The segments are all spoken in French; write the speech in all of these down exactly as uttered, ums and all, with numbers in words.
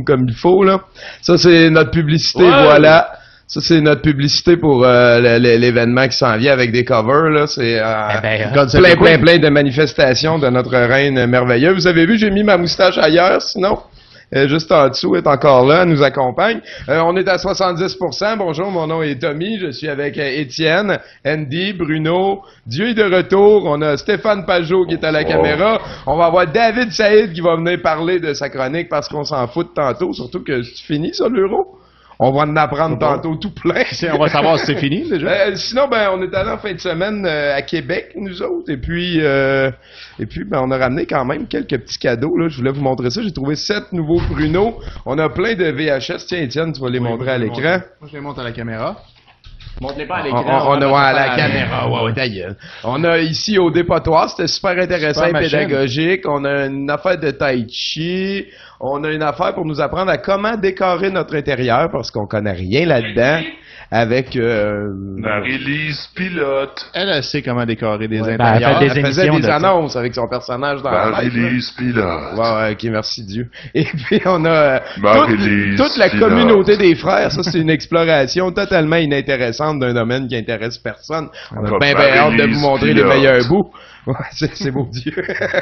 zoom comme il faut, là. Ça, c'est notre publicité, ouais. Voilà. Ça, c'est notre publicité pour euh, l'événement qui s'en vient avec des covers, là. C'est euh, eh ben, plein, plein, plein, plein de manifestations de notre reine merveilleuse. Vous avez vu, j'ai mis ma moustache ailleurs, sinon... Euh, juste en dessous, est encore là, elle nous accompagne. Euh, on est à soixante-dix pour cent. Bonjour, mon nom est Tommy. Je suis avec euh, Étienne, Andy, Bruno. Dieu est de retour. On a Stéphane Pajot qui est à la oh. caméra. On va avoir David Saïd qui va venir parler de sa chronique parce qu'on s'en fout de tantôt. Surtout que c'est fini, ça, l'euro. On va en apprendre bon. tantôt tout plein. On va savoir si c'est fini, déjà. Euh, sinon, ben, on est allé en fin de semaine euh, à Québec, nous autres. Et puis, euh, et puis, ben, on a ramené quand même quelques petits cadeaux, là. Je voulais vous montrer ça. J'ai trouvé sept nouveaux pruneaux. On a plein de V H S. Tiens, Étienne, tu vas les oui, montrer à l'écran. Moi, je les montre à la caméra. Montre-les pas à l'écran. On, on, on a, ouais, à la, la caméra. Ouais, ouais, ta gueule. On a ici au dépotoir. C'était super intéressant super et pédagogique. On a une affaire de tai chi. On a une affaire pour nous apprendre à comment décorer notre intérieur parce qu'on connaît rien là-dedans. Avec euh, Marie-Lise Pilote. Elle, elle sait comment décorer des ouais, intérieurs. Ben, elle, elle faisait des annonces avec son personnage dans Marie-Lise Pilote. Ouais, ouais, ok, merci Dieu. Et puis on a toute, toute la Pilote. Communauté des frères. Ça, c'est une exploration totalement inintéressante d'un domaine qui intéresse personne. On a bien, bien hâte de vous montrer Pilote. Les meilleurs bouts. Ouais, c'est beau Dieu.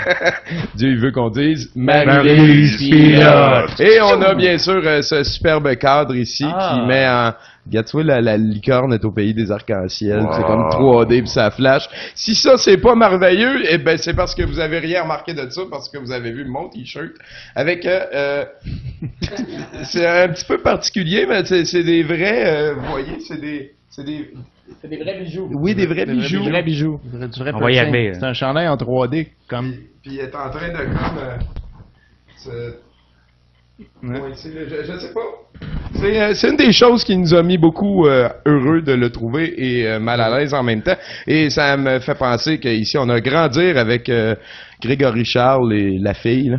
Dieu, il veut qu'on dise Marie-Lise Pilote. Et on a bien sûr euh, ce superbe cadre ici ah. qui met en... Regarde, tu vois, la, la licorne est au pays des arcs-en-ciel. Wow. C'est comme trois D puis ça flash. Si ça, c'est pas merveilleux, eh ben, c'est parce que vous avez rien remarqué de ça, parce que vous avez vu mon t-shirt avec, euh, euh c'est un petit peu particulier, mais c'est des vrais, euh, vous voyez, c'est des, c'est des, c'est des vrais bijoux. Oui, des vrais des bijoux. Des vrais bijoux. Du vrai, du vrai On va y arriver. C'est un chandail en trois D, comme. Puis, puis il est en train de, comme, euh, Ouais. Oui, je, je sais pas. C'est euh, une des choses qui nous a mis beaucoup euh, heureux de le trouver et euh, mal à l'aise en même temps. Et ça me fait penser qu'ici, on a grandir avec euh, Grégory Charles et la fille. Là.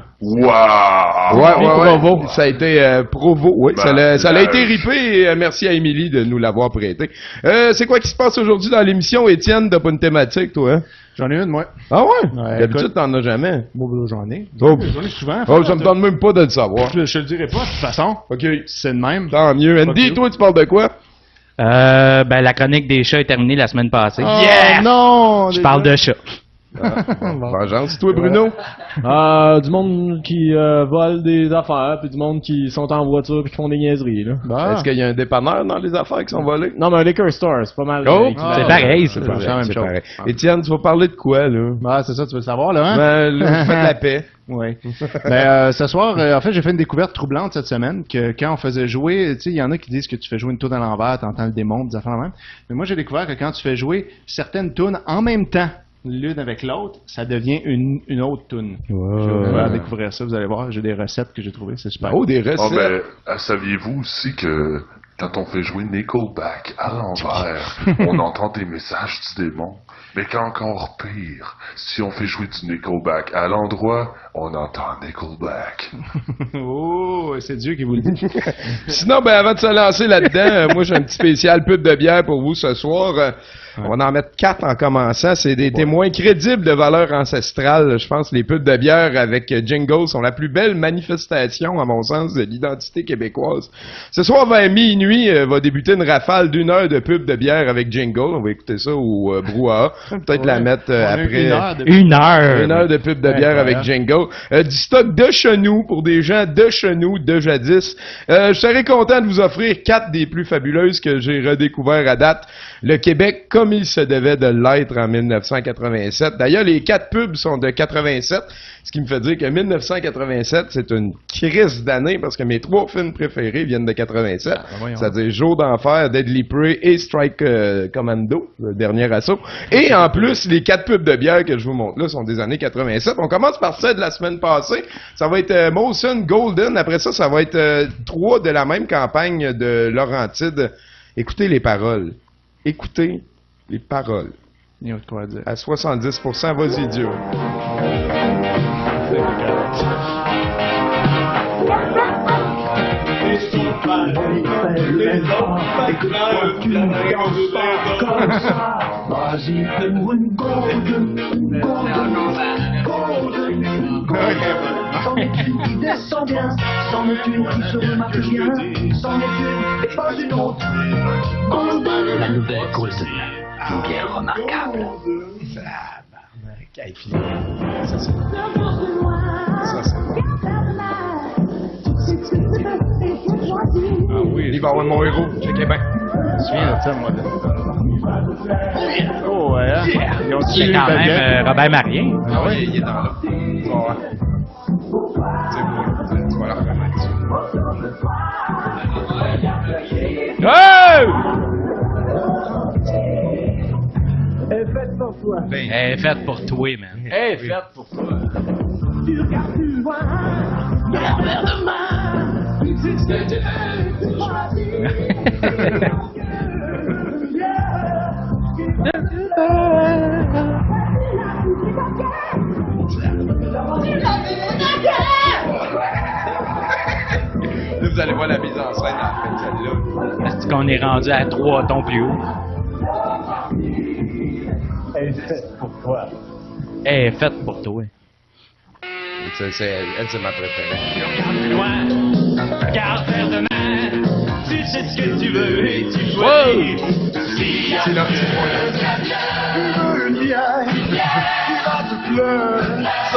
Wow! Ouais, ouais, ouais. Provo. Ça a été euh, Provo. Oui, ben, ça l'a ça a été ripé et euh, merci à Émilie de nous l'avoir prêté. Euh, C'est quoi qui se passe aujourd'hui dans l'émission, Étienne? T'as pas une thématique, toi? Hein? J'en ai une, moi. Ah ouais? ouais D'habitude, t'en as jamais. Bon, j'en ai. Oh. J'en ai souvent. Oh, ça me donne même pas de le savoir. Je, je le dirai pas, de toute façon. OK. C'est le même. Tant mieux. Andy, toi, tu parles de quoi? Euh, ben, la chronique des chats est terminée la semaine passée. Oh, yeah! Non! Je parle de chats. Ah, vengeance, toi, Bruno? Euh, du monde qui euh, vole des affaires, puis du monde qui sont en voiture puis qui font des niaiseries, là. Bah. Est-ce qu'il y a un dépanneur dans les affaires qui sont volées? Non, mais un liquor store, c'est pas mal. Oh! Ah, c'est pareil, c'est la même chose. Pareil. Étienne, tu vas parler de quoi, là? Ah, c'est ça, tu veux le savoir, là, hein? Ben, là, faites la paix. Oui. Ben, euh, ce soir, euh, en fait, j'ai fait une découverte troublante cette semaine, que quand on faisait jouer, tu sais, il y en a qui disent que tu fais jouer une toune à l'envers, t'entends le démon, des affaires la même. Mais moi, j'ai découvert que quand tu fais jouer certaines tounes en même temps, l'une avec l'autre, ça devient une, une autre toune. Wow. Je vais ouais. découvrir ça, vous allez voir, j'ai des recettes que j'ai trouvées, c'est super. Oh, des recettes! Oh, ben, saviez-vous aussi que quand on fait jouer Nickelback à l'envers, on entend des messages du démon? Mais qu'encore pire, si on fait jouer du Nickelback à l'endroit, on entend Nickelback. Oh, c'est Dieu qui vous le dit. Sinon, ben avant de se lancer là-dedans, euh, moi j'ai un petit spécial pub de bière pour vous ce soir. Euh, ouais. On va en mettre quatre en commençant. C'est des ouais. témoins crédibles de valeur ancestrale. Je pense que les pubs de bière avec euh, jingle sont la plus belle manifestation, à mon sens, de l'identité québécoise. Ce soir, vers minuit, euh, va débuter une rafale d'une heure de pub de bière avec jingle. On va écouter ça au euh, brouhaha. Peut-être ouais. la mettre euh, après. Une heure, de... une heure. Une heure de pub de ouais, bière ouais, avec ouais. jingle. Euh, du stock de chenou pour des gens de chenou de jadis. Euh, je serais content de vous offrir quatre des plus fabuleuses que j'ai redécouvert à date. Le Québec comme il se devait de l'être en mille neuf cent quatre-vingt-sept. D'ailleurs, les quatre pubs sont de quatre-vingt-sept, ce qui me fait dire que mille neuf cent quatre-vingt-sept, c'est une crise d'année parce que mes trois films préférés viennent de quatre-vingt-sept. Ah, ben c'est-à-dire Jour d'enfer, Deadly Prey et Strike euh, Commando, le dernier assaut. Et en plus, les quatre pubs de bière que je vous montre là sont des années quatre-vingt-sept. On commence par celle de la semaine passée. Ça va être euh, Molson Golden. Après ça, ça va être euh, trois de la même campagne de Laurentide. Écoutez les paroles. Écoutez les paroles. Il y a quoi à dire. À soixante-dix pour cent, vas-y, Dieu. Vas-y, fais-moi une golden, golden, golden, golden. C'en est une qui descend bien, c'en est une qui se remarque bien, c'en est une et pas une autre. La nouvelle cause une guerre remarquable. Ça, c'est bon. Ça, c'est bon. Ah oui, il va avoir mon héros. Checkez bien. Je me souviens de ça, moi. Oh, ouais. Hein? Ils ont tué C'est quand le même baguette. euh, Robert Marien. Ah oui, il est dans là. Tu vas voir. C'est beau, tu vas la reconnaître. Hey! Elle est faite pour toi. Ben, Elle est faite pour toi, man. Hey, fête pour toi. Tu regardes plus loin, l'envers de main. C'est ce que tu veux, tu choisis. là, vous allez voir la mise en scène à la fin de celle-là. Est-ce qu'on est rendu à trois tons plus haut? Elle est faite pour toi. Elle est faite pour toi. C'est, c'est, elle, c'est ma préférée. Loin, regarde vers demain. Tu sais ce que tu veux et tu choisis. C'est là, c'est moi. Tu veux une vieille qui va te pleurer.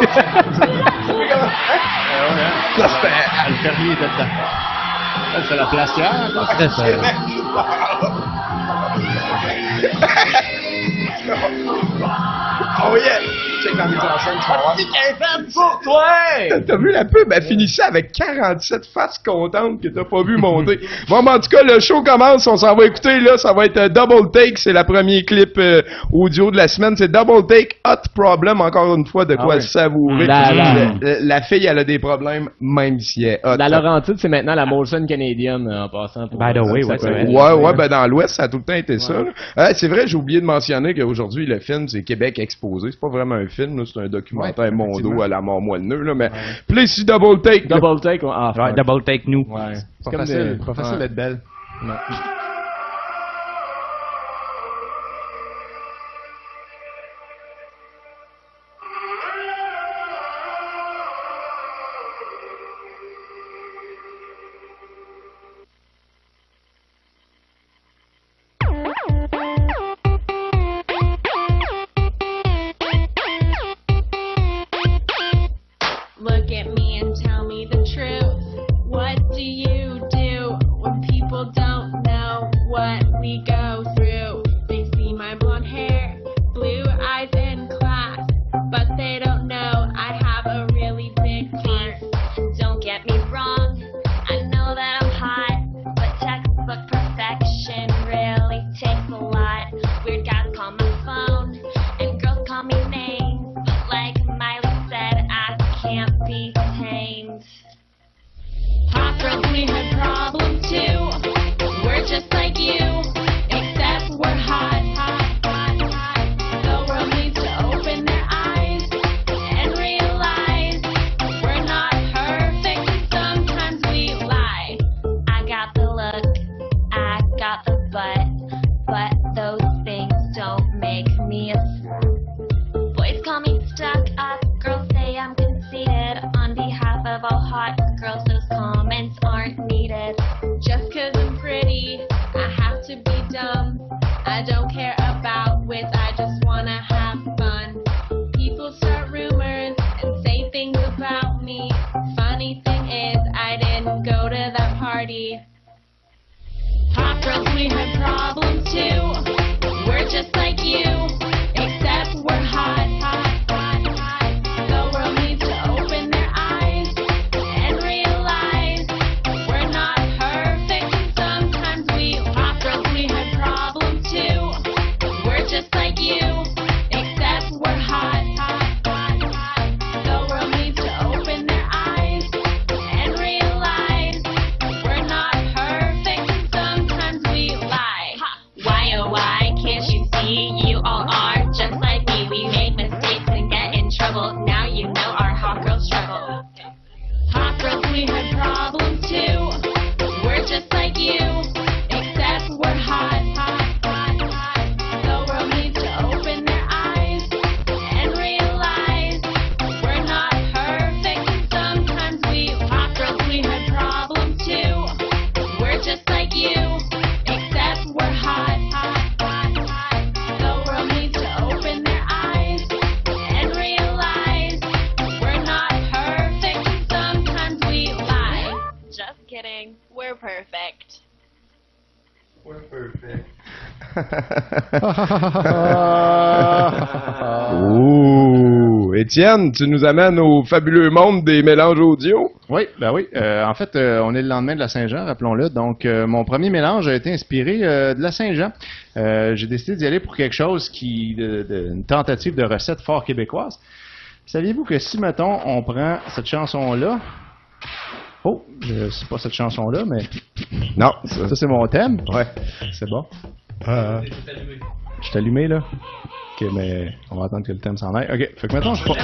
Ça, c'était... Ah, le fermier était dedans. Ça, c'est la placière. C'est ça. Oh yeah! Check la mise en scène, tu vas voir. C'est qu'elle est faite pour toi! T'as, t'as vu la pub? Elle finissait avec quarante-sept faces contentes que t'as pas vu monter. Bon, mais en tout cas, le show commence. On s'en va écouter, là. Ça va être euh, Double Take. C'est la premier clip euh, audio de la semaine. C'est Double Take Hot Problem. Encore une fois, de quoi Ah oui. savourer. La- la- La, la fille, elle a des problèmes, même si elle est hot. La Laurentide, c'est maintenant la Molson canadienne, euh, en passant. Pour, By the way, ouais, ça c'est peut vrai. être- Ouais, ouais, ben dans l'Ouest, ça a tout le temps été ça. là. Euh, c'est vrai, j'ai oublié de mentionner qu'aujourd'hui, le film, c'est Québec exposé. C'est pas vraiment un film, là, c'est un documentaire Ouais, mondo effectivement. à la mort moelleux, là, mais Plessis Double Take. là. Double take, ouais. Ah, Ouais, fuck. double take nous. Ouais. Pas comme facile, des- pas facile ouais. d'être belle. Look at me and tell me the truth. What do you do when people don't know what we go through? They see my blonde hair, blue eyes in class, but they don't know I have a really big heart. Don't get me wrong, I know that I'm hot, but textbook perfection really takes a lot. Weird guys call my phone, and girls call me names, but like Miley said, I can't be tamed. Hot girls, we have problems too. We're just like you, except we're hot, hot, hot, hot. The world needs to open their eyes and realize we're not perfect. Sometimes we lie. I got the look, I got the butt, but those things don't make me a slut. Boys call me stuck up, girls say I'm conceited. On behalf of all hot girls, those comments aren't needed. Just cause I'm pretty, I have to be dumb. I don't care about wits, I just wanna have fun. People start rumors and say things about me. Funny thing is, I didn't go to that party. Hot girls, we have problems too. We're just like you, except we're hot, hot, hot, hot. The world needs to open their eyes and realize we're not perfect. Sometimes we hot girls, we have problems too. We're just like you, except we're hot, hot, hot, hot. The world needs to open their eyes and realize we're not perfect. Sometimes we lie. Why oh why can't you see you all are? kidding. We're perfect. We're perfect. Ouh! Étienne, tu nous amènes au fabuleux monde des mélanges audio? Oui, ben oui. Euh, en fait, euh, on est le lendemain de la Saint-Jean, rappelons-le. Donc, euh, mon premier mélange a été inspiré euh, de la Saint-Jean. Euh, j'ai décidé d'y aller pour quelque chose qui, de, de, une tentative de recette fort québécoise. Saviez-vous que si, mettons, on prend cette chanson-là... Oh, je sais pas cette chanson-là, mais... Non. Ça, ça c'est mon thème. Ouais. C'est bon. Euh... Je suis allumé, là. OK, mais on va attendre que le thème s'en aille. OK, fait que maintenant, je...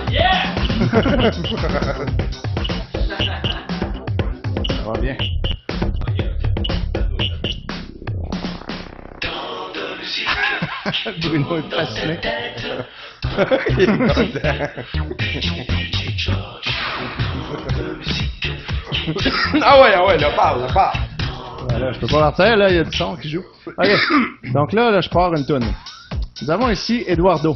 Ça va bien. Bruno est fasciné. Ah ouais, ah ouais, là, parle, là, parle. Voilà, je peux pas partir, là, il y a du son qui joue. OK, donc là, là je pars une toune. Nous avons ici Eduardo.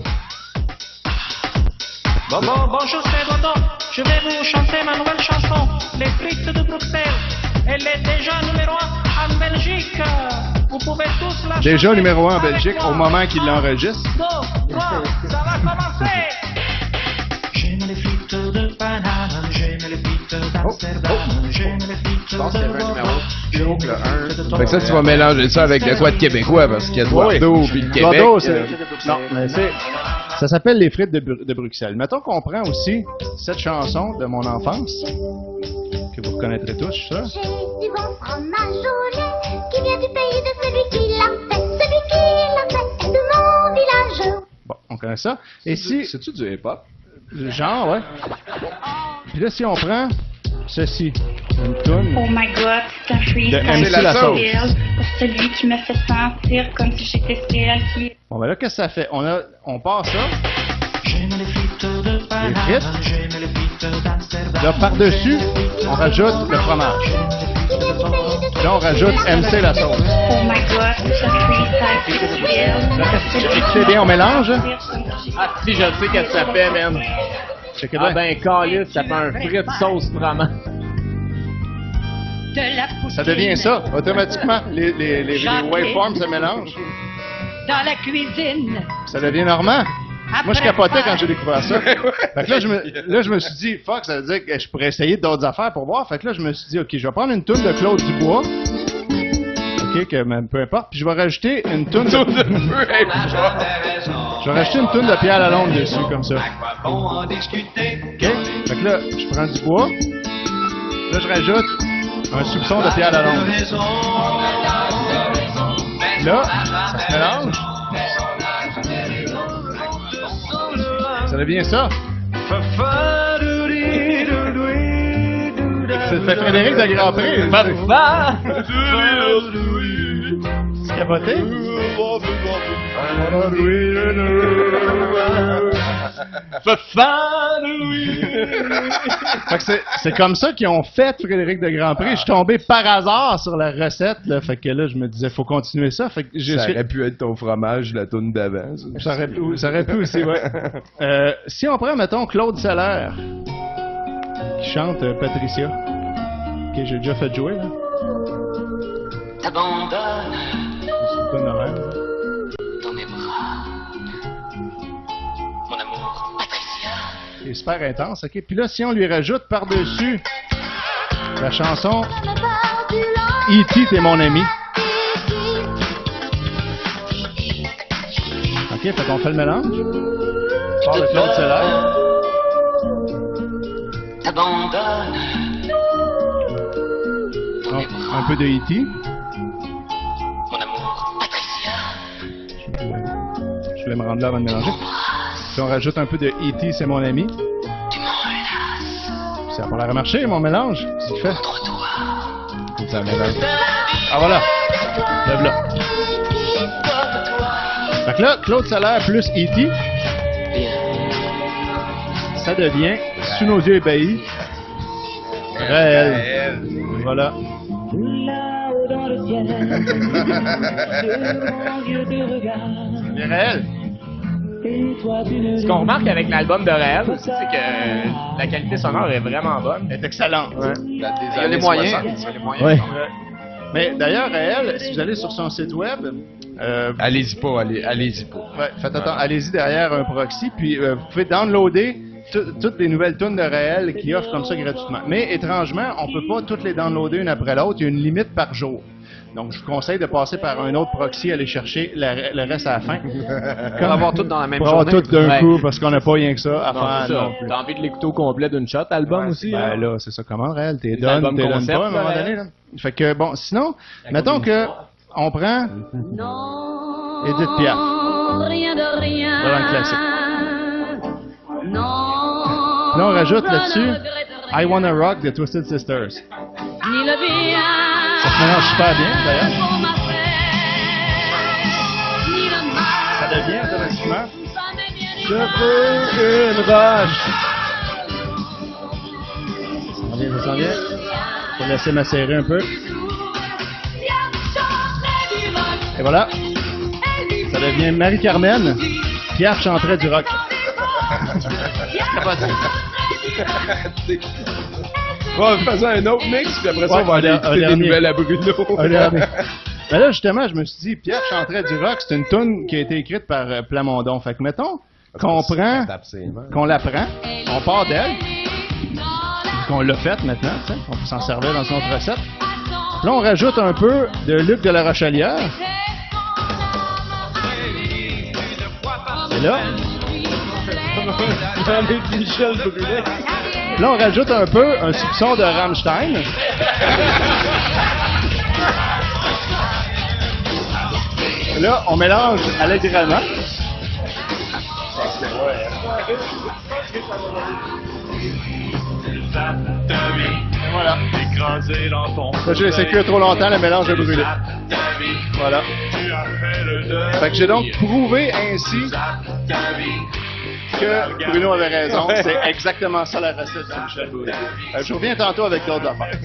Bon, bon, bonjour, c'est Eduardo. Je vais vous chanter ma nouvelle chanson, Les frites de Bruxelles. Elle est déjà numéro un en Belgique. Vous pouvez tous la Déjà chanter numéro un en avec Belgique moi. au moment qu'il l'enregistre. Deux, trois, ça va commencer. J'aime les frites de banane, j'aime les frites d'Amsterdam, j'aime les frites de Bordeaux. Fait que ça, tu vas mélanger ça avec de quoi de québécois, parce qu'il y a Eduardo puis le Québec. Eduardo, c'est... euh, Non, mais c'est... Ça s'appelle Les frites de, Bru- de Bruxelles. Mettons qu'on prend aussi cette chanson de mon enfance, que vous reconnaîtrez tous, je suis sûr. J'ai du bon fromage au lait qui vient du pays de celui qui l'a fait. Celui qui l'a fait est de mon village. Bon, on connaît ça. Et si... C'est-tu du hip-hop? Genre, ouais. Puis là, si on prend ceci, une toune... Oh my god, c'est un freestyle De M C La Sauce. pour celui qui me fait sentir comme si j'étais celle qui... Bon, ben là, qu'est-ce que ça fait? On a, on part ça. J'aime les frites de banane, Les frites. j'aime les frites d'Amsterdam. Là, par-dessus, on rajoute le fromage. Là, on rajoute M C La Sauce. Oh my god, c'est un freestyle sexuel. Là, qu'est-ce que c'est bien? On mélange? Ah, si, je sais qu'est-ce que ça fait, man. Check it Ah out. ben, calice, ça fait un frite sauce vraiment. De la poutine. Ça devient ça, automatiquement. Les, les, les, les waveforms se mélangent. Dans la cuisine. Ça devient normand. Moi, je capotais quand j'ai découvert ça. Fait que là, je me, là, je me suis dit, fuck, ça veut dire que je pourrais essayer d'autres affaires pour voir. Fait que là, je me suis dit, OK, je vais prendre une toune de Claude Dubois. OK, que même peu importe. Puis je vais rajouter une toune de... Je vais rajouter une toune de Pierre Lalonde dessus, comme ça. OK? Fait que là, je prends du bois. Là, je rajoute un soupçon de Pierre Lalonde. Là, ça se mélange. Ça devient ça. C'est Frédéric de Grandpré. C'est capoté. Fait que c'est, c'est comme ça qu'ils ont fait Frédéric de Grandpré. Je suis tombé par hasard sur la recette. Là. Fait que là, je me disais, faut continuer ça. Fait que j'ai Ça aurait pu être ton fromage, la toune d'avant. Ça, ça aurait, pu, ça aurait pu aussi, ouais. Euh, si on prend, mettons, Claude Seller, qui chante euh, Patricia, que j'ai déjà fait jouer, là. T'abandonnes C'est pas normal. dans mes bras, mon amour, Patricia. C'est super intense, ok? Puis là, si on lui rajoute par-dessus la chanson E T, t'es mon ami. Ok, fait qu'on fait le mélange. On part de Claude Seller. T'abandonnes Donc, un peu de E T. mon amour, Patricia. Je voulais me rendre là avant de mélanger. Puis on rajoute un peu de E T, c'est mon ami. Ça a pas l'air à marcher, mon mélange. Qu'est-ce qu'il fait? Ça mélange. Ah voilà. Le blanc. Fait que là, Claude Seller plus E T. Ça devient, sous nos yeux ébahis, réel. Voilà. Là-haut dans le ciel, sur mon vieux de regard. C'est réel. Ce qu'on remarque avec l'album de Raël aussi, c'est que la qualité sonore est vraiment bonne. Elle est excellente. Ouais. Il y a les moyens. Il y a les moyens. Ouais. Mais d'ailleurs, Raël, si vous allez sur son site web... Euh, allez-y pas, allez, allez-y pas. Ouais, faites attention, allez-y derrière un proxy, puis euh, vous pouvez downloader toutes les nouvelles tunes de Raël qui offrent comme ça gratuitement. Mais étrangement, on peut pas toutes les downloader une après l'autre, il y a une limite par jour. Donc, je vous conseille de passer par un autre proxy, aller chercher la, le reste à la fin. Pour avoir tout dans la même pour journée. Pour avoir tout d'un ouais. coup, parce qu'on n'a pas rien que ça à non, faire. c'est ça. Non plus. T'as envie de l'écouter au complet d'une shot, album ouais, aussi? Ben hein? là, c'est ça. Comment, Raël? T'es Les donne, albums t'es donne concept, pas à un moment là, donné, là. Fait que, bon, sinon, mettons que on prend Edith Piaf. Rien de rien. Voilà un classique. Non. Là, on rajoute là-dessus I Wanna Rock de Twisted Sisters. Ni le bien. Ça se mélange super bien, d'ailleurs. Ça devient automatiquement. Je veux une roche. Ça s'en vient, ça s'en vient. Faut laisser macérer un peu. Et voilà. Ça devient Marie-Carmen. Piaf chanterait du rock. Bon, faisons un autre mix, puis après ça, Ouais, on va aller un écouter des dernier. nouvelles à Bruno. Un dernier. Mais là, justement, je me suis dit, Piaf chanterait du rock. C'est une tune qui a été écrite par euh, Plamondon. Fait que, mettons, qu'on prend, qu'on la prend, on part d'elle, qu'on l'a faite maintenant, tu sais, on peut s'en servir dans une autre recette. Là, on rajoute un peu de Luc de la Rochelière. Et là, Michel Brunet. là, on rajoute un peu un soupçon de Rammstein. Là, on mélange allègrement. Voilà. Écrasé dans ton Là, j'ai laissé cuire trop longtemps, le mélange a brûlé. Voilà. Fait que j'ai donc prouvé ainsi que Bruno avait raison. C'est exactement ça la recette de Michel Brunet. Euh, je reviens tantôt avec d'autres affaires.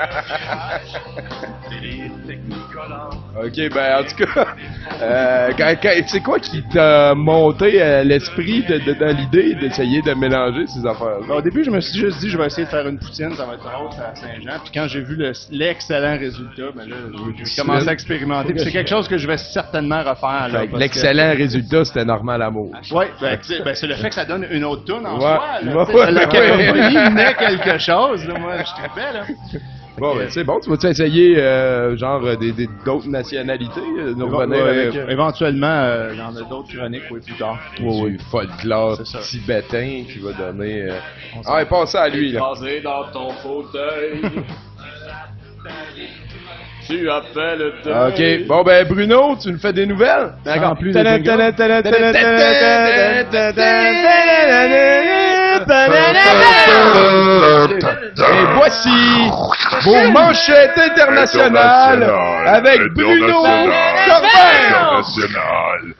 Ok, ben en tout cas, euh, quand- quand- c'est quoi qui t'a monté à l'esprit de, de- dans l'idée d'essayer de mélanger ces affaires-là? Ben, au début, je me suis juste dit, je vais essayer de faire une poutine, ça va être drôle, c'est à Saint-Jean. Puis quand j'ai vu le- l'excellent résultat, ben là, j'ai commencé à expérimenter. Puis c'est quelque chose que je vais certainement refaire. Là, Fait que parce L'excellent résultat, c'était normal amour. que- Ouais, ben, tu sais, ben, c'est le fait que ça donne une autre toune en Ouais. soi. Là, Ouais, tu sais, ouais, la ouais. cacophonie naît quelque chose. Là, moi, je trippais, là. Bon, ben, c'est bon, tu vas-tu essayer, euh, genre, euh, des, des- d'autres nationalités, euh, nous revenir Ouais, avec... euh, éventuellement, euh, il y en a d'autres chroniques, oui, plus tard. Oui, oui, folklore C'est ça. tibétain qui va donner... Euh... Ah, ouais, passe ça à lui, là. Écrasé dans ton fauteuil. Tu appelles de. Ok, bon ben Bruno, tu nous fais des nouvelles? D'accord. plus Tadam, de tadam, tadam, tadam, tadam, tadam, tadam. Et voici vos manchettes internationales avec Bruno Corbin. International.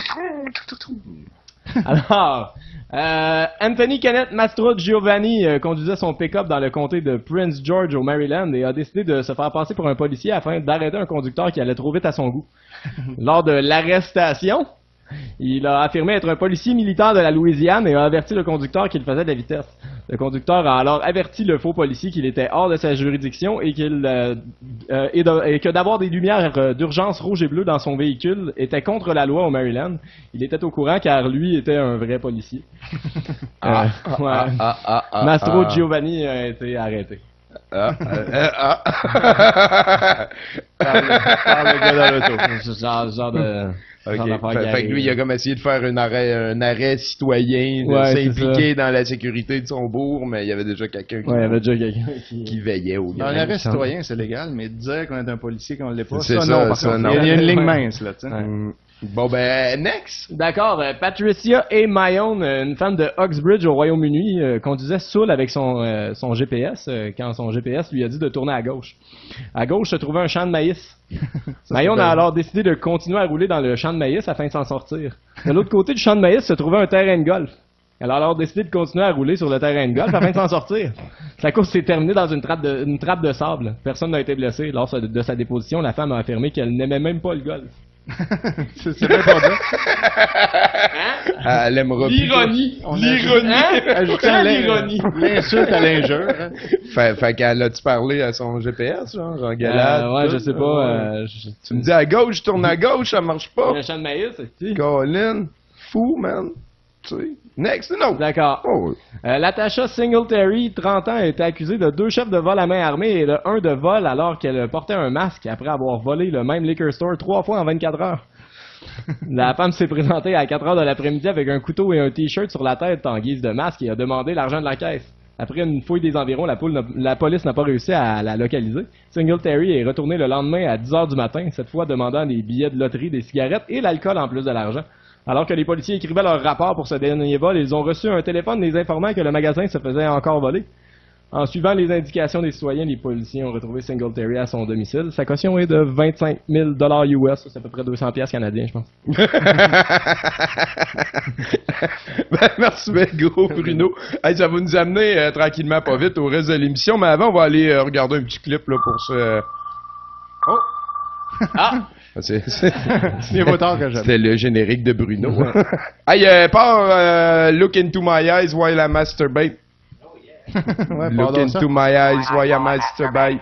Alors, euh, Anthony Kenneth Mastro Giovanni euh, conduisait son pick-up dans le comté de Prince George au Maryland et a décidé de se faire passer pour un policier afin d'arrêter un conducteur qui allait trop vite à son goût. Lors de l'arrestation, il a affirmé être un policier militaire de la Louisiane et a averti le conducteur qu'il faisait de la vitesse. Le conducteur a alors averti le faux policier qu'il était hors de sa juridiction et, qu'il, euh, euh, et, de- et que d'avoir des lumières euh, d'urgence rouge et bleu dans son véhicule était contre la loi au Maryland. Il était au courant car lui était un vrai policier. Ah, Euh, ouais. ah, ah, ah, ah, Mastro ah. Giovanni a été arrêté. Ah, euh, ah. Parle le gars dans l'auto. Ce genre, ce genre de... Ok. genre d'affaire qui Fait, fait que arrive. lui, il a comme essayé de faire un arrêt, un arrêt citoyen, de Ouais, c'est s'impliquer dans la sécurité de son bourg, mais il y avait déjà quelqu'un qui, Ouais, il y avait déjà quelqu'un qui... qui veillait au Dans gars. l'arrêt citoyen, c'est légal, mais dire qu'on est un policier, qu'on ne l'est pas, C'est ça, ça, non, par ça, contre. non. Il y a- il y a une ligne Ouais. mince, là, tu sais. Mm. Bon ben, next! D'accord. euh, Patricia A. Mayone, euh, une femme de Uxbridge au Royaume-Uni, euh, conduisait saoul avec son, euh, son G P S euh, quand son G P S lui a dit de tourner à gauche. À gauche se trouvait un champ de maïs. Mayone a alors décidé de continuer à rouler dans le champ de maïs afin de s'en sortir. De l'autre côté du champ de maïs se trouvait un terrain de golf. Elle a alors décidé de continuer à rouler sur le terrain de golf afin de s'en sortir. Sa course s'est terminée dans une trappe de, une trappe de sable. Personne n'a été blessé. Lors de sa déposition, la femme a affirmé qu'elle n'aimait même pas le golf. c'est c'est bien pas bien. Hein? Elle aimera L'ironie. On L'ironie. Hein? Ajoutant l'ironie. L'insulte à l'injure. Hein? Fait, fait qu'elle a-tu parlé à son G P S, genre, en galade? Euh, ouais, tout? je sais pas. Euh, je... Tu me dis à gauche, je tourne à gauche, ça marche pas. Le champ de maïs, c'est Colin, fou, man. Tu sais. Next, no. D'accord. Oh, oui. Euh, Latasha Singletary, trente ans, a été accusée de deux chefs de vol à main armée et de un de vol alors qu'elle portait un masque après avoir volé le même liquor store trois fois en vingt-quatre heures. La femme s'est présentée à quatre heures de l'après-midi avec un couteau et un t-shirt sur la tête en guise de masque et a demandé l'argent de la caisse. Après une fouille des environs, la, poule n'a- la police n'a pas réussi à la localiser. Singletary est retournée le lendemain à dix heures du matin, cette fois demandant des billets de loterie, des cigarettes et l'alcool en plus de l'argent. Alors que les policiers écrivaient leur rapport pour ce dernier vol, ils ont reçu un téléphone les informant que le magasin se faisait encore voler. En suivant les indications des citoyens, les policiers ont retrouvé Singletary à son domicile. Sa caution est de vingt-cinq mille dollars U S, c'est à peu près deux cents piastres canadiens, je pense. Ben, merci bien gros, Bruno. Hey, ça va nous amener euh, tranquillement, pas vite, au reste de l'émission. Mais avant, on va aller euh, regarder un petit clip là, pour ce... Oh! Ah! C'est, c'est... C'est bien vaut tard que j'aime. C'était le générique de Bruno. Hein. Hey, euh, part euh, Look into my eyes while I masturbate. Ouais, Look pardon, ça. into my eyes while I masturbate.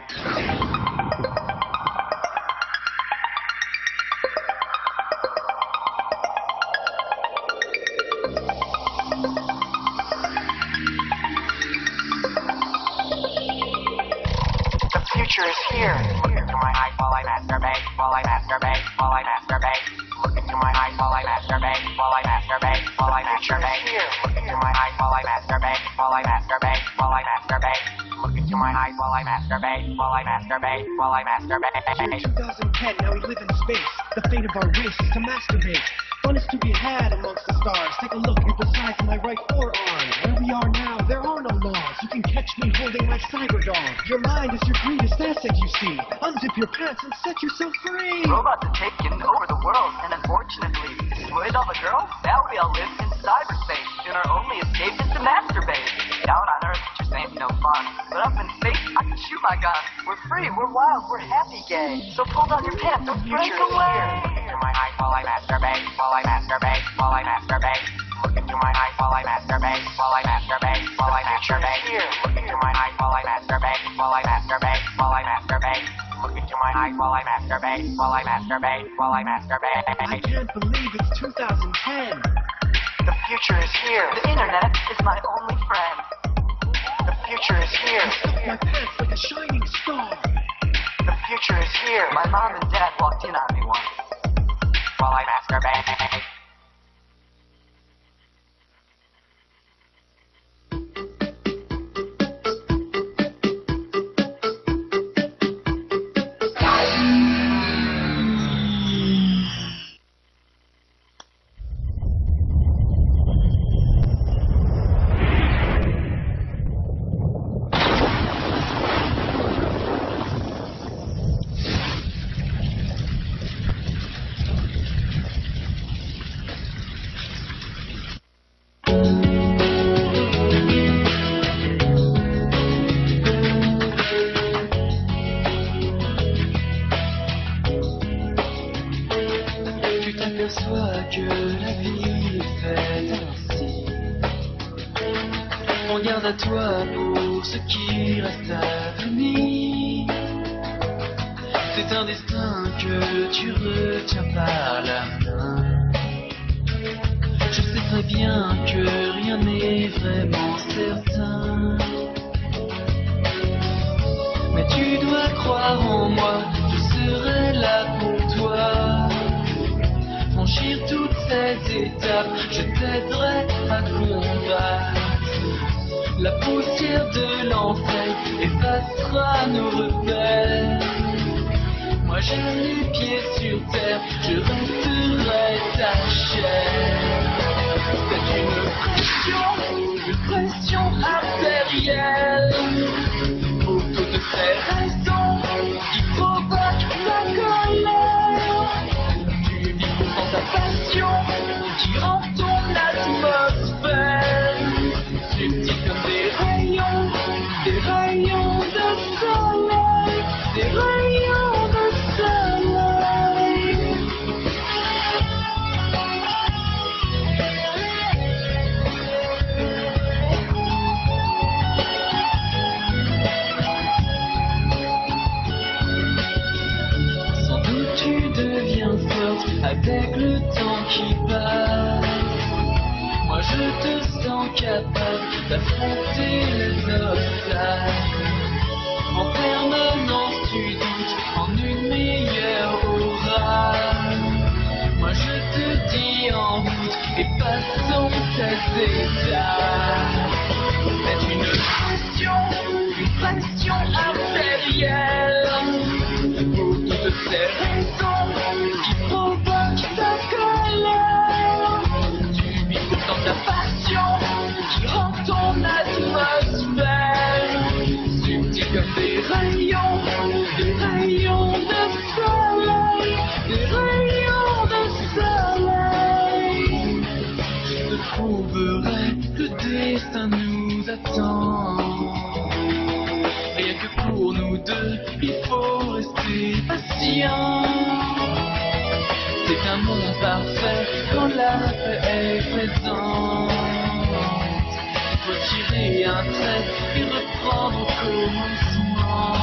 The future is here. Look into my eyes while I masturbate, while I masturbate, while I masturbate. Look into my eyes while I masturbate, while I masturbate, while I masturbate. Look into my eyes while I masturbate, while I masturbate, while I masturbate. Look into my eyes while I masturbate, while I masturbate, while I masturbate. twenty ten, now we live in space. The fate of our race is to masturbate. Fun is to be had amongst the stars. Take a look at the size of my right forearm. Where we are now, there are no laws. You can catch me holding my cyber dog. Your mind is your greatest asset, you see. Unzip your pants and set yourself free. Robots have taken over the world, and unfortunately, destroyed all the girls. Now we all live in cyberspace, and our only escape is to masturbate. Down on Earth, it just ain't no fun. But up in space, I can shoot my gun. We're free, we're wild, we're happy gay. So pull down your pants, don't break away. Look into my eyes while I masturbate, while I masturbate, while I masturbate. Look into my eyes while I masturbate, while I masturbate, while I masturbate. Look into my eyes while I masturbate, while I masturbate, while I masturbate. Look into my eyes while I masturbate, while I masturbate, while I masturbate. I can't believe it's two thousand ten. The future is here. The internet is my only friend. The future is here. My pants like a shining star. The future is here. My mom and dad walked in on me once while I masturbate. Tu t'aperçois que la vie est faite ainsi. On garde à toi pour ce qui reste à venir. C'est un destin que tu retiens par la main. Je sais très bien que rien n'est vraiment certain. Mais tu dois croire en moi, je serai là pour toi. Franchir toutes ces étapes, je t'aiderai à combattre. La poussière de l'enfer effacera nos repères. Moi j'ai les pieds sur terre, je resterai ta chair. C'est une pression, une pression artérielle. Pour toutes ces raisons qui provoquent ta colère. Tu vis dans ta passion qui rend ton atmosphère. Subtil comme des rayons, des rayons de soleil, des rayons de soleil. porte avec le temps qui passe. Moi je te sens capable d'affronter les obstacles. En permanence tu doutes en une meilleure aura. Moi je te dis en route et passons cette étape. C'est une pression, une pression artérielle. Pour toutes ces raisons qui provoquent ta colère. Tu vis pourtant ta passion qui rend ton atmosphère subtil comme des rayons, des rayons de soleil, des rayons de soleil. Je te prouverai que le destin nous attend. Rien que pour nous deux, il faut rester patient. C'est un monde parfait quand la paix est présente. Il faut tirer un trait et reprendre au commencement.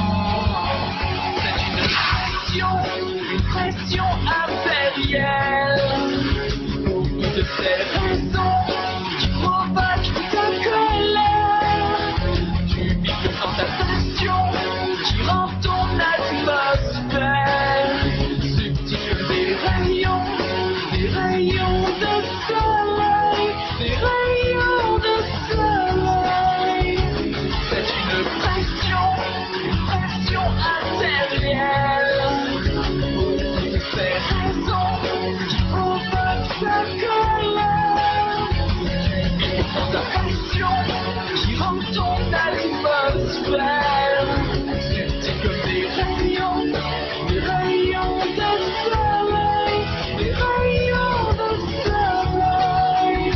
C'est une pression, une pression artérielle. Pour toutes ces raisons qui provoquent ta colère. Tu piques dans ta passion qui rend ton atmosphère subtil comme des rayons, des rayons de soleil, des rayons de soleil. C'est une pression, une pression artérielle. Pour ces raisons qui provoquent ta colère. Tu dans ta passion qui rend ton atmosphère subtil comme des rayons, des rayons de soleil, des rayons de soleil.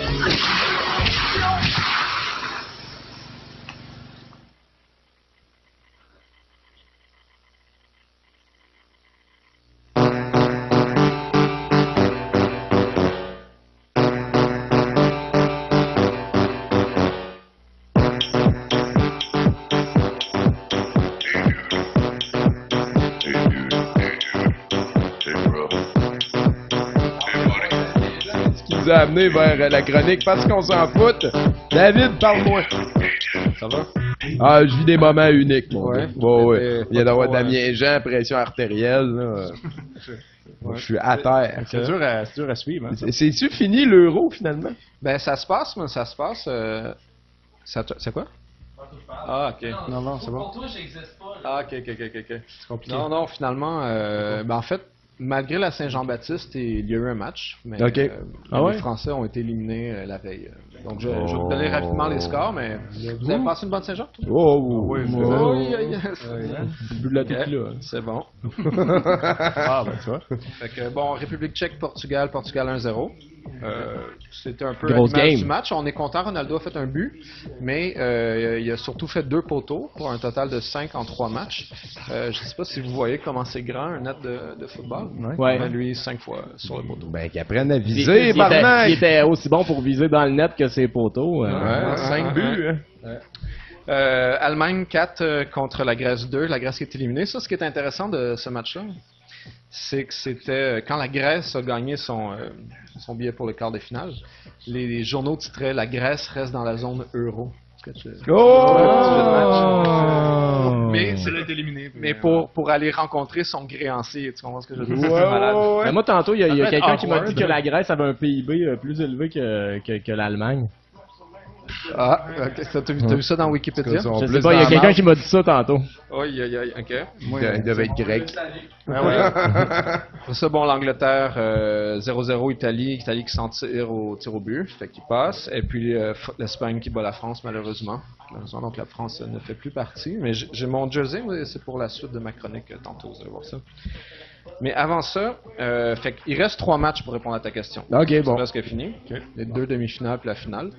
Ce qui nous a amené vers la chronique parce qu'on s'en fout. David, parle-moi. Ça va? Ah, je vis des moments uniques, moi. Ouais. Ouais, ouais. Il y a d'avoir Ouais. Damien Jean, pression artérielle, là. Moi, je suis à terre. C'est dur à, c'est dur à suivre. Hein, C'est- C'est-tu fini l'euro, finalement? Ben, ça se passe, mais ça se passe. Euh... ça te- C'est quoi? Ah, ok. Non, non, c'est bon. toi, j'existe pas. Ah, ok, ok, ok, ok. C'est compliqué. Non, non, finalement, euh, ben, en fait, malgré la Saint-Jean-Baptiste, il y a eu un match, mais Ok. euh, Ah ouais? les Français ont été éliminés euh, la veille. Donc, je, je vais vous donner rapidement les scores, mais vous avez passé une bonne Saint-Jean? toi? Oh, oui, oui, oui, oh. oui, oui. Bu de la tequila. Ok, c'est bon. Ah, ben, tu vois. Fait que, bon, République tchèque, Portugal, Portugal un zéro. Euh, C'était un peu Grosse à l'image game. du match. On est content, Ronaldo a fait un but, mais euh, il a surtout fait deux poteaux pour un total de cinq en trois matchs. Euh, je sais pas si vous voyez comment c'est grand un net de, de football. Ouais. Ben, lui, cinq fois sur le poteau. Ben, qu'ils apprennent à Il, viser, il était, barnac! il était aussi bon pour viser dans le net que ses poteaux. euh. Ouais, cinq buts, hein. Euh, Allemagne quatre euh, contre la Grèce deux. La Grèce qui est éliminée. Ça, ce qui est intéressant de ce match-là, c'est que c'était euh, quand la Grèce a gagné son, euh, son billet pour le quart de finale, les, les journaux titraient « La Grèce reste dans la zone euro ». Est-ce que tu- Oh! Ouais, tu fais le match. Mais, C'est là est éliminé. mais pour, pour aller rencontrer son créancier, tu comprends ce que je veux dire? Ouais, C'est malade. ouais, ouais. Mais moi, tantôt, il y a, il y a Ça peut être quelqu'un qui m'a awkward, dit que hein. la Grèce avait un P I B euh, plus élevé que, que, que l'Allemagne. Ah, ok. Ça, T'as vu, t'as vu ça dans Wikipédia? Parce qu'ils sont Je sais plus pas, il y a dans quelqu'un la qui m'a dit ça tantôt. Oui, aïe, aïe, ok. marde. Il devait être grec. Ah ouais. Après ça, bon, l'Angleterre, euh, zéro zéro Italie, Italie qui s'en tire au tir au but, fait qu'il passe. Et puis euh, F- l'Espagne qui bat la France, malheureusement. Malheureusement, donc la France euh, ne fait plus partie. Mais j'ai j'ai mon jersey, mais c'est pour la suite de ma chronique euh, tantôt, vous allez voir ça. Mais avant ça, euh, fait qu'il reste trois matchs pour répondre à ta question. Ok, C'est bon. presque fini. Les deux demi-finales puis la finale.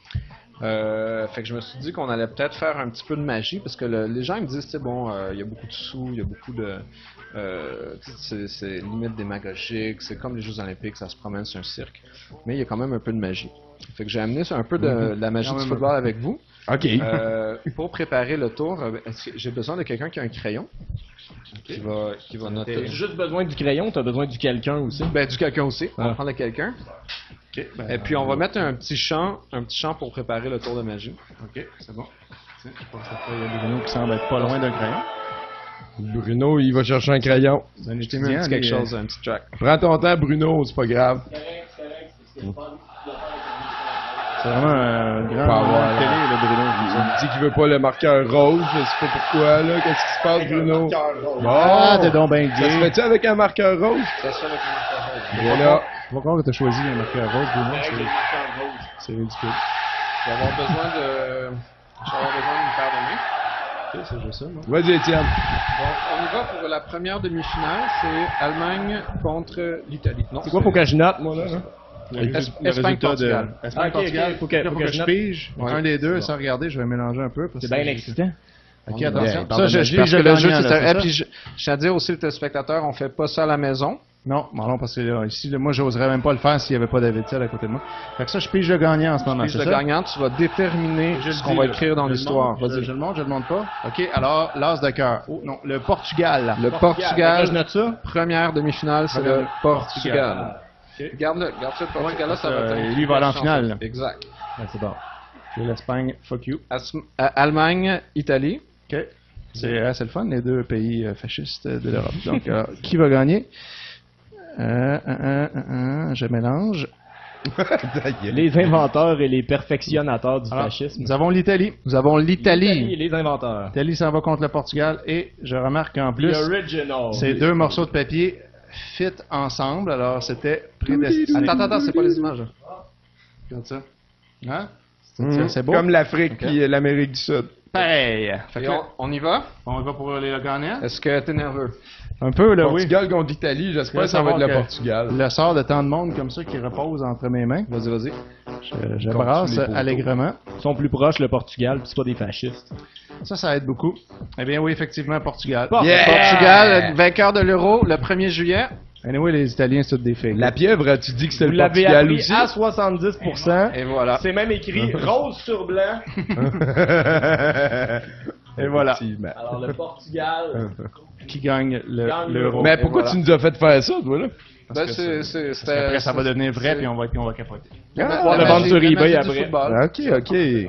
Euh, fait que je me suis dit qu'on allait peut-être faire un petit peu de magie parce que le- les gens ils me disent, c'est bon, euh, il y a beaucoup de sous, il y a beaucoup de, euh, c'est, c'est limite démagogique, c'est comme les Jeux Olympiques, ça se promène sur un cirque, mais il y a quand même un peu de magie. Fait que j'ai amené un peu de, de la magie Quand du même football un peu. avec vous. Ok. Euh, pour préparer le tour, euh, est-ce que j'ai besoin de quelqu'un qui a un crayon. qui va, qui va noter. T'as juste besoin du crayon, t'as besoin du quelqu'un aussi. Ben, du quelqu'un aussi. On va Ah. prendre le quelqu'un. Ok, ben, Et puis, on va mettre un petit champ, un petit champ pour préparer le tour de magie. Ok, c'est bon. Tiens, je pense qu'il y a Bruno qui semble être pas loin d'un crayon. Bruno, il va chercher un crayon. C'est un Je t'ai mis un petit quelque lui, chose, un petit track. Prends ton temps, Bruno, c'est pas grave. C'est vraiment un grand Pas moment avoir, de télé, là. le Bruno. Il dit qu'il veut pas le marqueur rose, je sais pas pourquoi, là. Qu'est-ce qui se passe, Bruno? Bon. Ah, t'es donc ben Ça se gay. fait-tu avec un marqueur rose? Ça se fait avec un marqueur rose. Voilà. Je vois encore que t'as choisi un marqueur rose, Bruno. Avec C'est- le marqueur rose. C'est ridicule. Je vais avoir besoin de... Je vais avoir besoin d'une paire de mains. Ok, c'est juste ça, moi. Vas-y, Étienne. Donc, on y va pour la première demi-finale. C'est Allemagne contre l'Italie. Non, C'est quoi, faut que je note, moi, là? hein? Le, Es- le Espagne, résultat de Portugal. Espagne, Ah, ok, Portugal. ok, faut que- Là, faut faut que que je je note. pige. Ouais. Un des deux, sans regarder, je vais mélanger un peu. parce C'est que bien j'ai- excitant. Ok, On- attention. Ouais, Ça, je, je parce pige que le le jeu, gagnant, c'est là, un... c'est Et ça? puis, je, je tiens à dire aussi, le téléspectateur, on fait pas ça à la maison. Non, bon, non, parce que là, ici, là, moi, j'oserais même pas le faire s'il n'y avait pas David Sell à côté de moi. Fait que ça, je pige le gagnant en ce moment, Puis c'est le ça? gagnant, tu vas déterminer Je ce le qu'on dis, va là. écrire dans Je le l'histoire. montre, Je, Vas-y. je le montre, je le montre pas. OK, alors, l'as de cœur. Oh, non, le Portugal. Le Là, Portugal, je note ça. première demi-finale, c'est Première- le Portugal. Ok. Garde-le, garde ce Portugal-là, ça va Euh, être... lui va aller en finale, là. Exact. Ouais, c'est bon. Et l'Espagne, fuck you. As- euh, Allemagne, Italie. OK. C'est euh, c'est le fun, les deux pays euh, fascistes de l'Europe. Donc, euh, qui va gagner? Euh, euh, euh, euh, euh, je mélange. Les inventeurs et les perfectionnateurs du Alors, fascisme. nous avons l'Italie. Nous avons L'Italie l'Italie. et les inventeurs. L'Italie s'en va contre le Portugal. Et je remarque qu'en plus, The original. ces deux morceaux de papier fit ensemble. Alors, c'était prédestiné. Attends, attends, c'est pas les images. Regarde ça. Hein? Mmh. C'est beau. Comme l'Afrique puis l'Amérique du Sud. Pareil. Fait que Et là, on, on y va? on va pour les gagnants. Est-ce que t'es nerveux? Un peu, là, oui. Portugal contre l'Italie, j'espère que ça va être le que Portugal. Le sort de tant de monde comme ça qui repose entre mes mains. Vas-y, vas-y. Je, je Contre brasse les poteaux. allègrement. Ils sont plus proches, le Portugal, puis c'est pas des fascistes. Ça, ça aide beaucoup. Eh bien, oui, effectivement, Portugal. Yeah! Portugal, vainqueur de l'Euro le premier juillet. Anyway, les Italiens, c'est toutes des fakes. La pieuvre, tu dis que c'était Vous le l'avez Portugal appris aussi? à soixante-dix pour cent. Et voilà. C'est même écrit rose sur blanc. Et voilà. Effectivement. Alors, le Portugal. Qui gagne le- Gagne l'euro. Mais pourquoi voilà. tu nous as fait faire ça, toi, là? Ben, c'est, c'est, Parce qu'après, ça va devenir vrai, puis on va, puis on va capoter. Ah, On va le la vendre magie- sur la eBay magie du après. football. Ok, ok.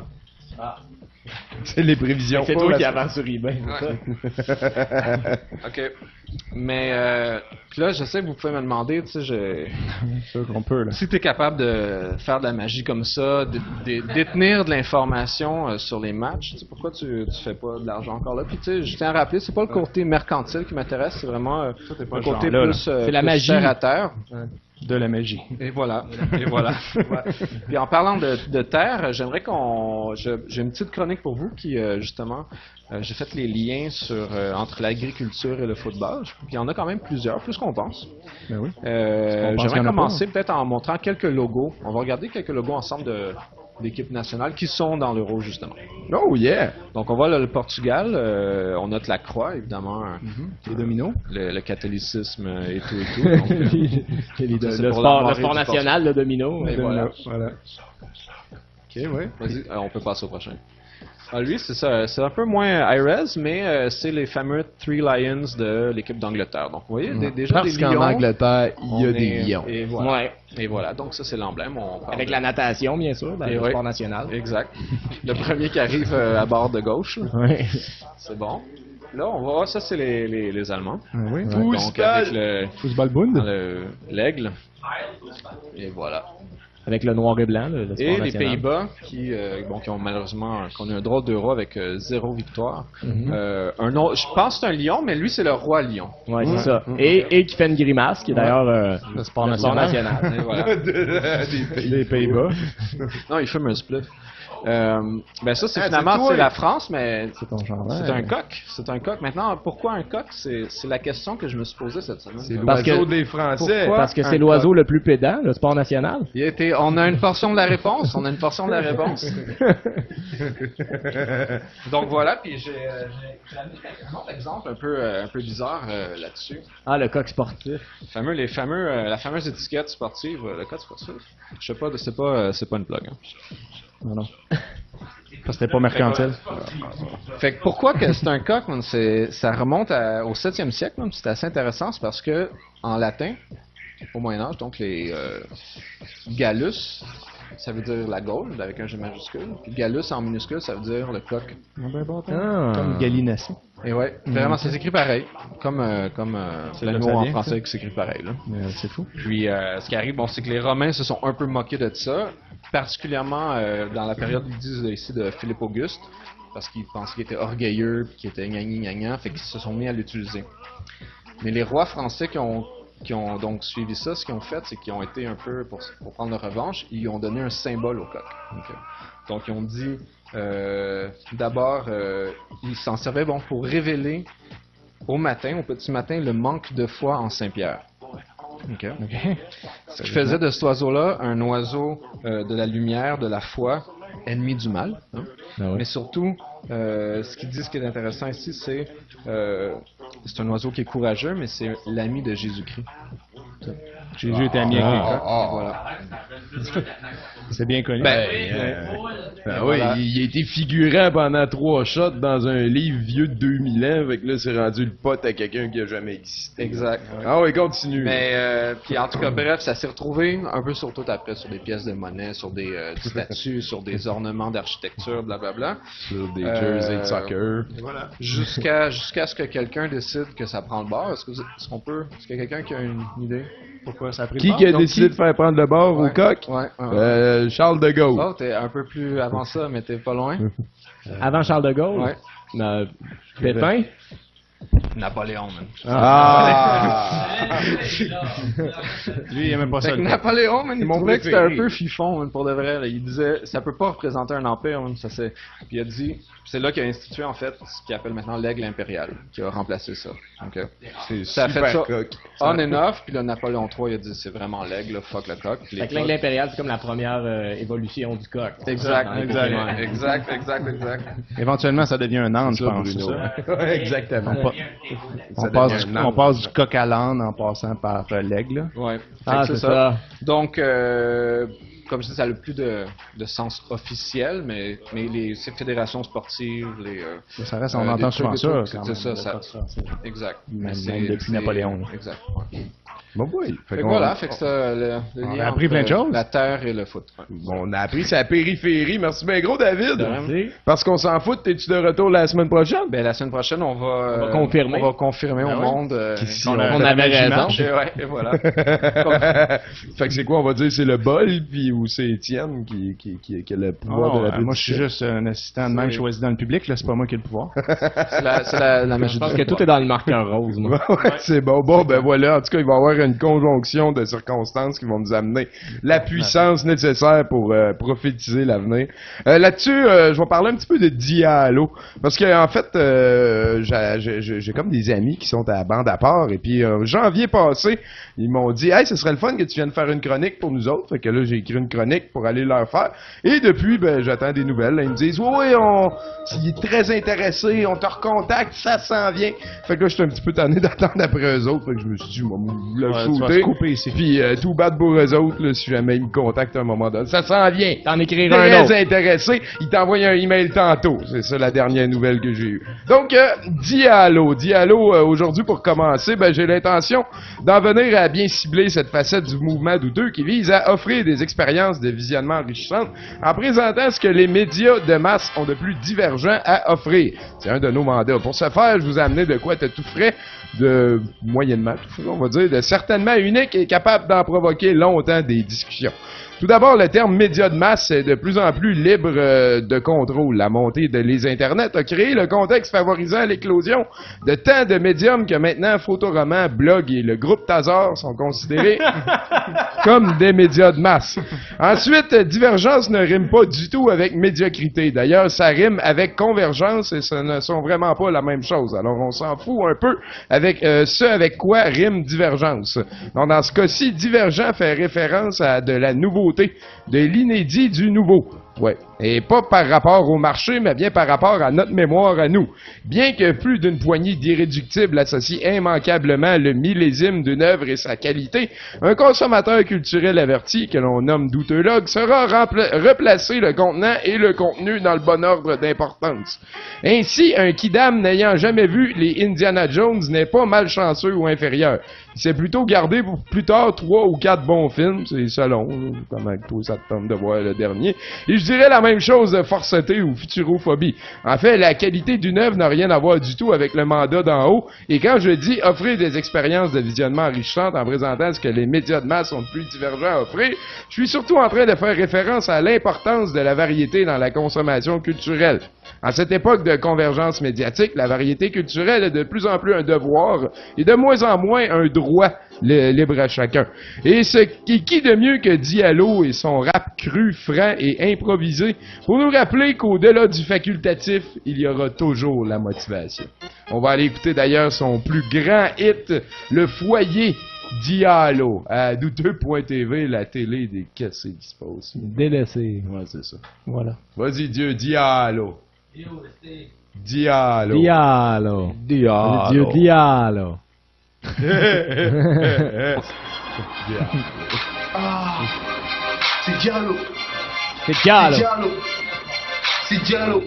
C'est les prévisions. C'est pas toi la- qui avance sur eBay. c'est ça. OK. Mais euh, puis là, je sais que vous pouvez me demander, tu sais, je... C'est sûr qu'on peut, là. si tu es capable de faire de la magie comme ça, de, de- détenir de l'information euh, sur les matchs, tu sais, pourquoi tu, tu fais pas de l'argent encore là? Puis tu sais, je tiens à rappeler, c'est pas le côté mercantile qui m'intéresse, c'est vraiment euh, t'es pas le ce côté genre-là, là. plus, euh, C'est la plus magie. terre à terre. De la magie. Et voilà. Et voilà. Ouais. Puis en parlant de, de terre, j'aimerais qu'on. je- J'ai une petite chronique pour vous qui, euh, justement, euh, j'ai fait les liens sur euh, entre l'agriculture et le football. Puis il y en a quand même plusieurs, plus qu'on pense. Ben oui. Euh, Parce qu'on pense qu'il y j'aimerais en a commencer peut-être en montrant quelques logos. On va regarder quelques logos ensemble de l'équipe nationale qui sont dans l'Euro, justement. Oh, yeah! Donc on voit là, le Portugal, euh, on note la croix, évidemment, euh, Les dominos. le, le catholicisme euh, et tout et tout. Donc, euh, Et les- Ça, c'est le, pour sport, l'armoire le sport du national, le domino. Et Le voilà. domino. Voilà. OK, oui. Vas-y, euh, on peut passer au prochain. Ah, lui, c'est ça. C'est un peu moins high-res, mais euh, c'est les fameux Three Lions de l'équipe d'Angleterre. Donc, vous voyez, des- déjà Parce des qu'en lions. Angleterre, il y a on des est- lions. Et voilà. Ouais. Et voilà. Donc, ça, c'est l'emblème. On parle Avec de- la natation, bien sûr, dans Et le oui. sport national. Exact. Le premier qui arrive euh, à bord de gauche. là. Ouais. C'est bon. Là, on va voir, ça, c'est les, les, les Allemands. Ah oui. Donc, avec le, Football-bund. le- l'aigle. Et voilà. Avec le noir et blanc, le, le sport Et les national. Pays-Bas, qui, euh, bon, qui ont malheureusement connu un drôle d'euro avec euh, zéro victoire. Mhm. Euh, un autre, je pense que c'est un lion, mais lui, c'est le roi lion. Ouais, c'est ça. Et, et qui fait une grimace, qui est d'ailleurs euh, Le sport le sport national. national. Et voilà. Les Pays-Bas. Non, il fume un split. Euh, ben ça, c'est Ah, finalement c'est toi. c'est la France, mais C'est ton genre. c'est un coq. C'est un coq. Maintenant, pourquoi un coq? C'est c'est la question que je me suis posée cette semaine. C'est Parce l'oiseau que- des Français. Pourquoi? Parce que Un c'est l'oiseau coq. le plus pédant, le sport national. Il a été- on a une portion de la réponse. On a une portion de la réponse. Donc voilà, puis j'ai euh, j'ai- j'ai amené un autre exemple un peu, euh, un peu bizarre euh, là-dessus. Ah, le coq sportif. Fameux, les fameux, euh, la fameuse étiquette sportive, euh, le code sportif. Je sais pas, c'est pas, euh, c'est pas une blague. Hein. Non, non. Parce que c'était pas mercantile. Fait que pourquoi que c'est un coq, man, c'est, ça remonte à- au septième siècle, man, c'est assez intéressant, c'est parce que en latin, au Moyen-Âge, donc les euh, Gallus, ça veut dire la Gaule, avec un G majuscule, puis Gallus en minuscule, ça veut dire le coq. Ah. Comme Gallinacé. Et ouais, vraiment, c'est écrit pareil, comme, euh, comme euh, C'est le là que mot ça en vient, français ça. qui s'écrit pareil. Là. Mais c'est fou. Puis, euh, ce qui arrive, bon, c'est que les Romains se sont un peu moqués de ça, particulièrement euh, dans la période, ils disent ici, de Philippe Auguste, parce qu'ils pensaient qu'il était orgueilleux, puis qu'il était gna gna gna, fait qu'ils se sont mis à l'utiliser. Mais les rois français qui ont, qui ont donc suivi ça, ce qu'ils ont fait, c'est qu'ils ont été un peu, pour, pour prendre leur revanche, ils ont donné un symbole au coq. Donc, euh, donc ils ont dit, euh, d'abord, euh, ils s'en servaient bon, pour révéler au matin, au petit matin, le manque de foi en Saint-Pierre. Okay. Ce qui faisait de cet oiseau-là un oiseau euh, de la lumière, de la foi, ennemi du mal. Hein? Ah ouais. Mais surtout, euh, ce qu'ils disent, ce qui est intéressant ici, c'est euh, c'est un oiseau qui est courageux, mais c'est l'ami de Jésus-Christ. Jésus était ami avec les coqs. Voilà. C'est bien connu. Ben, euh, ben oui, il, il a été figurant pendant trois shots dans un livre vieux de deux mille ans, fait que là, c'est rendu le pote à quelqu'un qui a jamais existé. Exact. Ah oui, continue. Mais, euh, puis en tout cas, bref, ça s'est retrouvé un peu sur tout après, sur des pièces de monnaie, sur des euh, statues, sur des ornements d'architecture, blablabla. Sur des jerseys de soccer. Voilà. Jusqu'à jusqu'à ce que quelqu'un décide que ça prend le bord. Est-ce que vous- est-ce qu'on peut... Est-ce qu'il y a quelqu'un qui a une idée? Pourquoi ça a pris Qui le bord? qui a Donc, décidé qui- de faire prendre le bord Ouais. au coq? Ouais, ouais, ouais. Euh, Charles de Gaulle. Oh, t'es un peu plus avant ça, mais t'es pas loin. Avant Charles de Gaulle? Ouais. Euh, Pépin? Napoléon, man. Ah! Lui, il aimait pas ça. Fait que le coq. Napoléon, man, il mon trouvait que c'était un préféré. peu fifon, man, pour de vrai. Là. Il disait, ça peut pas représenter un empire, man, ça c'est... Puis il a dit, c'est là qu'il a institué, en fait, ce qu'il appelle maintenant l'aigle impérial, qui a remplacé ça. Donc, euh, C'est ça a fait super ça coq. on and off, puis le Napoléon trois, il a dit, c'est vraiment l'aigle, là, fuck le coq. Puis les Fait que l'aigle coqs- impérial, c'est comme la première euh, évolution du coq. Exact, Dans les exact, Pokémon. exact, exact, exact. Éventuellement, ça devient un âne, je Ça, pense. c'est Bruno. ça? Ouais, exactement. On, pa- on Ça passe, devient du, un âne. on passe du coq à l'âne en passant par euh, l'aigle. Ouais. Ah, Fait que c'est ça. Donc, euh, comme je dis, ça n'a plus de, de sens officiel, mais, mais les ces fédérations sportives, les... euh, Ça reste, on euh, entend des souvent trucs, ça. des quand trucs, même, C'est ça, le ça. coq, c'est- Exact. Même- Mais c'est- même depuis c'est- Napoléon, là. Exact. Ouais. Bon, oui. Fait que qu'on- voilà, fait que ça, le, le On a lien appris entre plein de choses. la terre et le foot. Ouais. On a appris sa périphérie. Merci bien gros, David. Merci. Parce qu'on s'en fout, t'es-tu de retour la semaine prochaine? Ben, la semaine prochaine, on va, On va euh, confirmer. On va confirmer Ah au ouais? monde euh, Qu'ici, qu'on on a- On fait avait la raison. marche. Et ouais, et voilà. Fait que c'est quoi, on va dire, c'est le bol, puis ou c'est Étienne qui, qui, qui, qui a le pouvoir Ah, de la ouais, moi, je suis juste un assistant de même C'est- choisi dans le public. Là, c'est pas moi qui ai le pouvoir. C'est la, c'est la, la magie Je pense du que tout est dans le marqueur rose, moi. Ouais, c'est bon. Bon, ben voilà. En tout cas, il va y avoir une conjonction de circonstances qui vont nous amener la puissance nécessaire pour euh, prophétiser l'avenir. Euh, Là-dessus, euh, je vais parler un petit peu de Diallo. Parce que en fait, euh, j'ai- j'ai j'ai comme des amis qui sont à la bande à part. Et puis, euh, janvier passé, ils m'ont dit « Hey, ce serait le fun que tu viennes faire une chronique pour nous autres. » Fait que là, j'ai écrit une chronique pour aller leur faire. Et depuis, ben, j'attends des nouvelles. Là, ils me disent « Oui, oui, on... il est très intéressé. On te recontacte. Ça s'en vient. » Fait que là, j'étais un petit peu tanné d'attendre après eux autres. Fait que je me suis dit, moi, le Ouais, tu vas shooter. se couper ici. Puis euh, tout battre pour eux autres, là, si jamais ils me contactent à un moment donné. Ça s'en vient. T'en écriras un autre. Très intéressé. Il t'envoie un email tantôt. C'est ça la dernière nouvelle que j'ai eue. Donc, euh, Diallo. Diallo, euh, aujourd'hui, pour commencer, ben, j'ai l'intention d'en venir à bien cibler cette facette du mouvement douteux qui vise à offrir des expériences de visionnement enrichissantes en présentant ce que les médias de masse ont de plus divergent à offrir. C'est un de nos mandats. Pour ce faire, je vous ai amené de quoi être tout frais, de moyennement tout frais, on va dire, de certainement unique et capable d'en provoquer longtemps des discussions. Tout d'abord, le terme média de masse est de plus en plus libre euh, de contrôle. La montée de les Internet a créé le contexte favorisant l'éclosion de tant de médiums que maintenant Photoroman, Blog et le groupe Tazar sont considérés comme des médias de masse. Ensuite, divergence ne rime pas du tout avec médiocrité. D'ailleurs, ça rime avec convergence et ce ne sont vraiment pas la même chose. Alors, on s'en fout un peu avec euh, ce avec quoi rime divergence. Donc, dans ce cas-ci, divergent fait référence à de la nouveauté, de l'inédit du nouveau. Ouais. Et pas par rapport au marché, mais bien par rapport à notre mémoire à nous. Bien que plus d'une poignée d'irréductibles associe immanquablement le millésime d'une œuvre et sa qualité, un consommateur culturel averti, que l'on nomme doutologue, saura rempla- replacer le contenant et le contenu dans le bon ordre d'importance. Ainsi, un kidam n'ayant jamais vu les Indiana Jones n'est pas malchanceux ou inférieur. Il s'est plutôt gardé pour plus tard trois ou quatre bons films, c'est selon, là, comment toi ça te tente de voir le dernier. Et je dirais la même chose de forceté ou futurophobie. En fait, la qualité d'une œuvre n'a rien à voir du tout avec le mandat d'en haut, et quand je dis offrir des expériences de visionnement enrichissantes en présentant ce que les médias de masse sont plus divergents à offrir, je suis surtout en train de faire référence à l'importance de la variété dans la consommation culturelle. En cette époque de convergence médiatique, la variété culturelle est de plus en plus un devoir et de moins en moins un droit le, libre à chacun. Et ce qui, qui de mieux que Diallo et son rap cru, franc et improvisé pour nous rappeler qu'au-delà du facultatif, il y aura toujours la motivation. On va aller écouter d'ailleurs son plus grand hit, Le Foyer, Diallo, à douteux point t v, la télé des cassés qui se passe. Délaissé. Ouais, c'est ça. Voilà. Vas-y, Dieu, Diallo. Diallo. Diallo. Diallo. Dieu Diallo. Ah, c'est Diallo. C'est Diallo. C'est Diallo. C'est Diallo.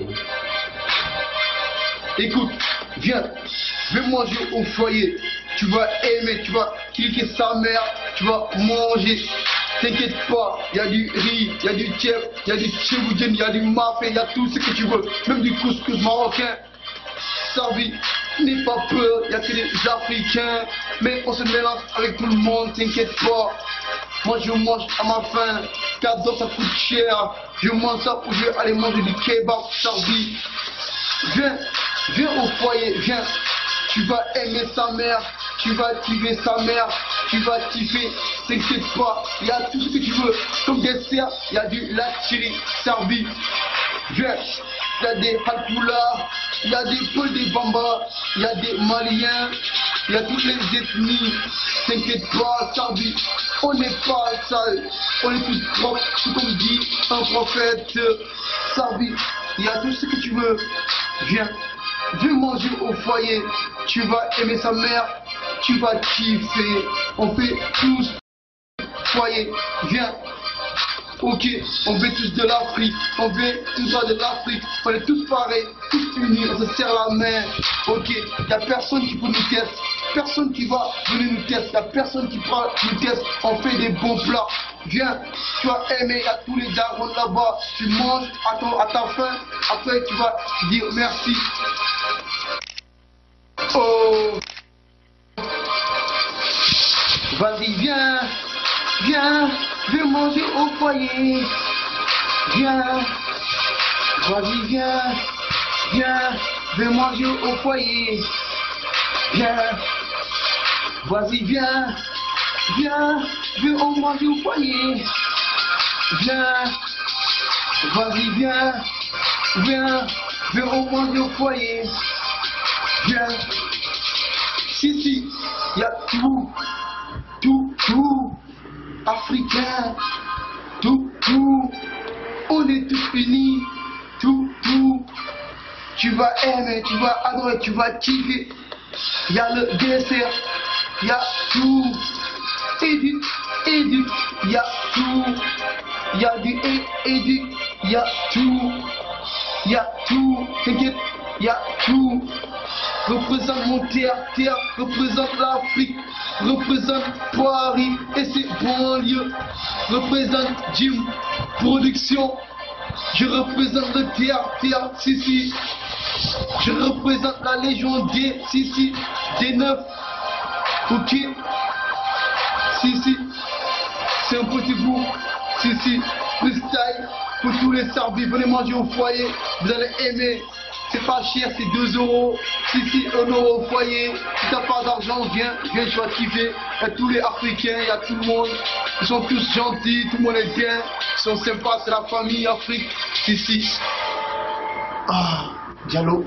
Écoute, viens, viens manger au foyer. Tu vas aimer, tu vas cliquer sa mère, tu vas manger. T'inquiète pas, y a du riz, y a du tiep, y a du tchéboudienne, y a du mafé, y a tout ce que tu veux. Même du couscous marocain. Servi, n'aie pas peur, y a que des Africains. Mais on se mélange avec tout le monde, t'inquiète pas. Moi je mange à ma faim, car donc ça coûte cher. Je mange ça ou je vais aller manger du kebab servi. Viens, viens au foyer, viens. Tu vas aimer sa mère, tu vas kiffer sa mère, tu vas kiffer, t'inquiète pas, il y a tout ce que tu veux. Comme dessert, il y a du lachiri servi. Viens, il y a des halpoula, il y a des peu des bambas, il y a des maliens, il y a toutes les ethnies. T'inquiète pas, servi, on n'est pas sale, on est tous propres, tout comme dit un prophète. Servi, il y a tout ce que tu veux. Viens. Viens manger au foyer, tu vas aimer sa mère, tu vas kiffer. On fait tous foyer, viens. Ok, on veut tous de l'Afrique, on veut tous de l'Afrique, on est tous pareils, tous unis, on se serre la main. Ok, y a personne qui peut nous tester, personne qui va venir nous tester, y a personne qui prend nous tester, on fait des bons plats. Viens, tu vas aimer, y a tous les darons là-bas, tu manges à, ton, à ta faim, après tu vas dire merci. Oh, vas-y, viens, viens, viens manger au foyer. Viens, vas-y, viens, viens, viens manger au foyer. Viens, vas-y, viens, viens, viens manger au foyer. Viens, vas-y, viens, viens, viens manger au foyer. Viens, si, si, y a tout, tout, tout, africain, tout, tout, on est tous unis, tout, tout, tu vas aimer, tu vas adorer, tu vas kiffer, y a le dessert, y a tout, éduque, éduque, y a tout, y a du éduque, y a tout, y a tout, t'inquiète, y a tout. Représente mon terre, terre, représente l'Afrique, représente Paris et ses banlieues, représente Jim Production, je représente le terre, terre, si si, je représente la Légion D, si si, D neuf, ok, si si, c'est un petit bout, si si, freestyle, pour tous les servis, venez manger au foyer, vous allez aimer. C'est pas cher, c'est deux euros. Si, si, un euro au foyer. Si t'as pas d'argent, viens, viens, tu vas kiffer. Il y a tous les Africains, il y a tout le monde. Ils sont tous gentils, tout le monde est bien. Ils sont sympas, c'est la famille Afrique. Si, si. Ah, Diallo.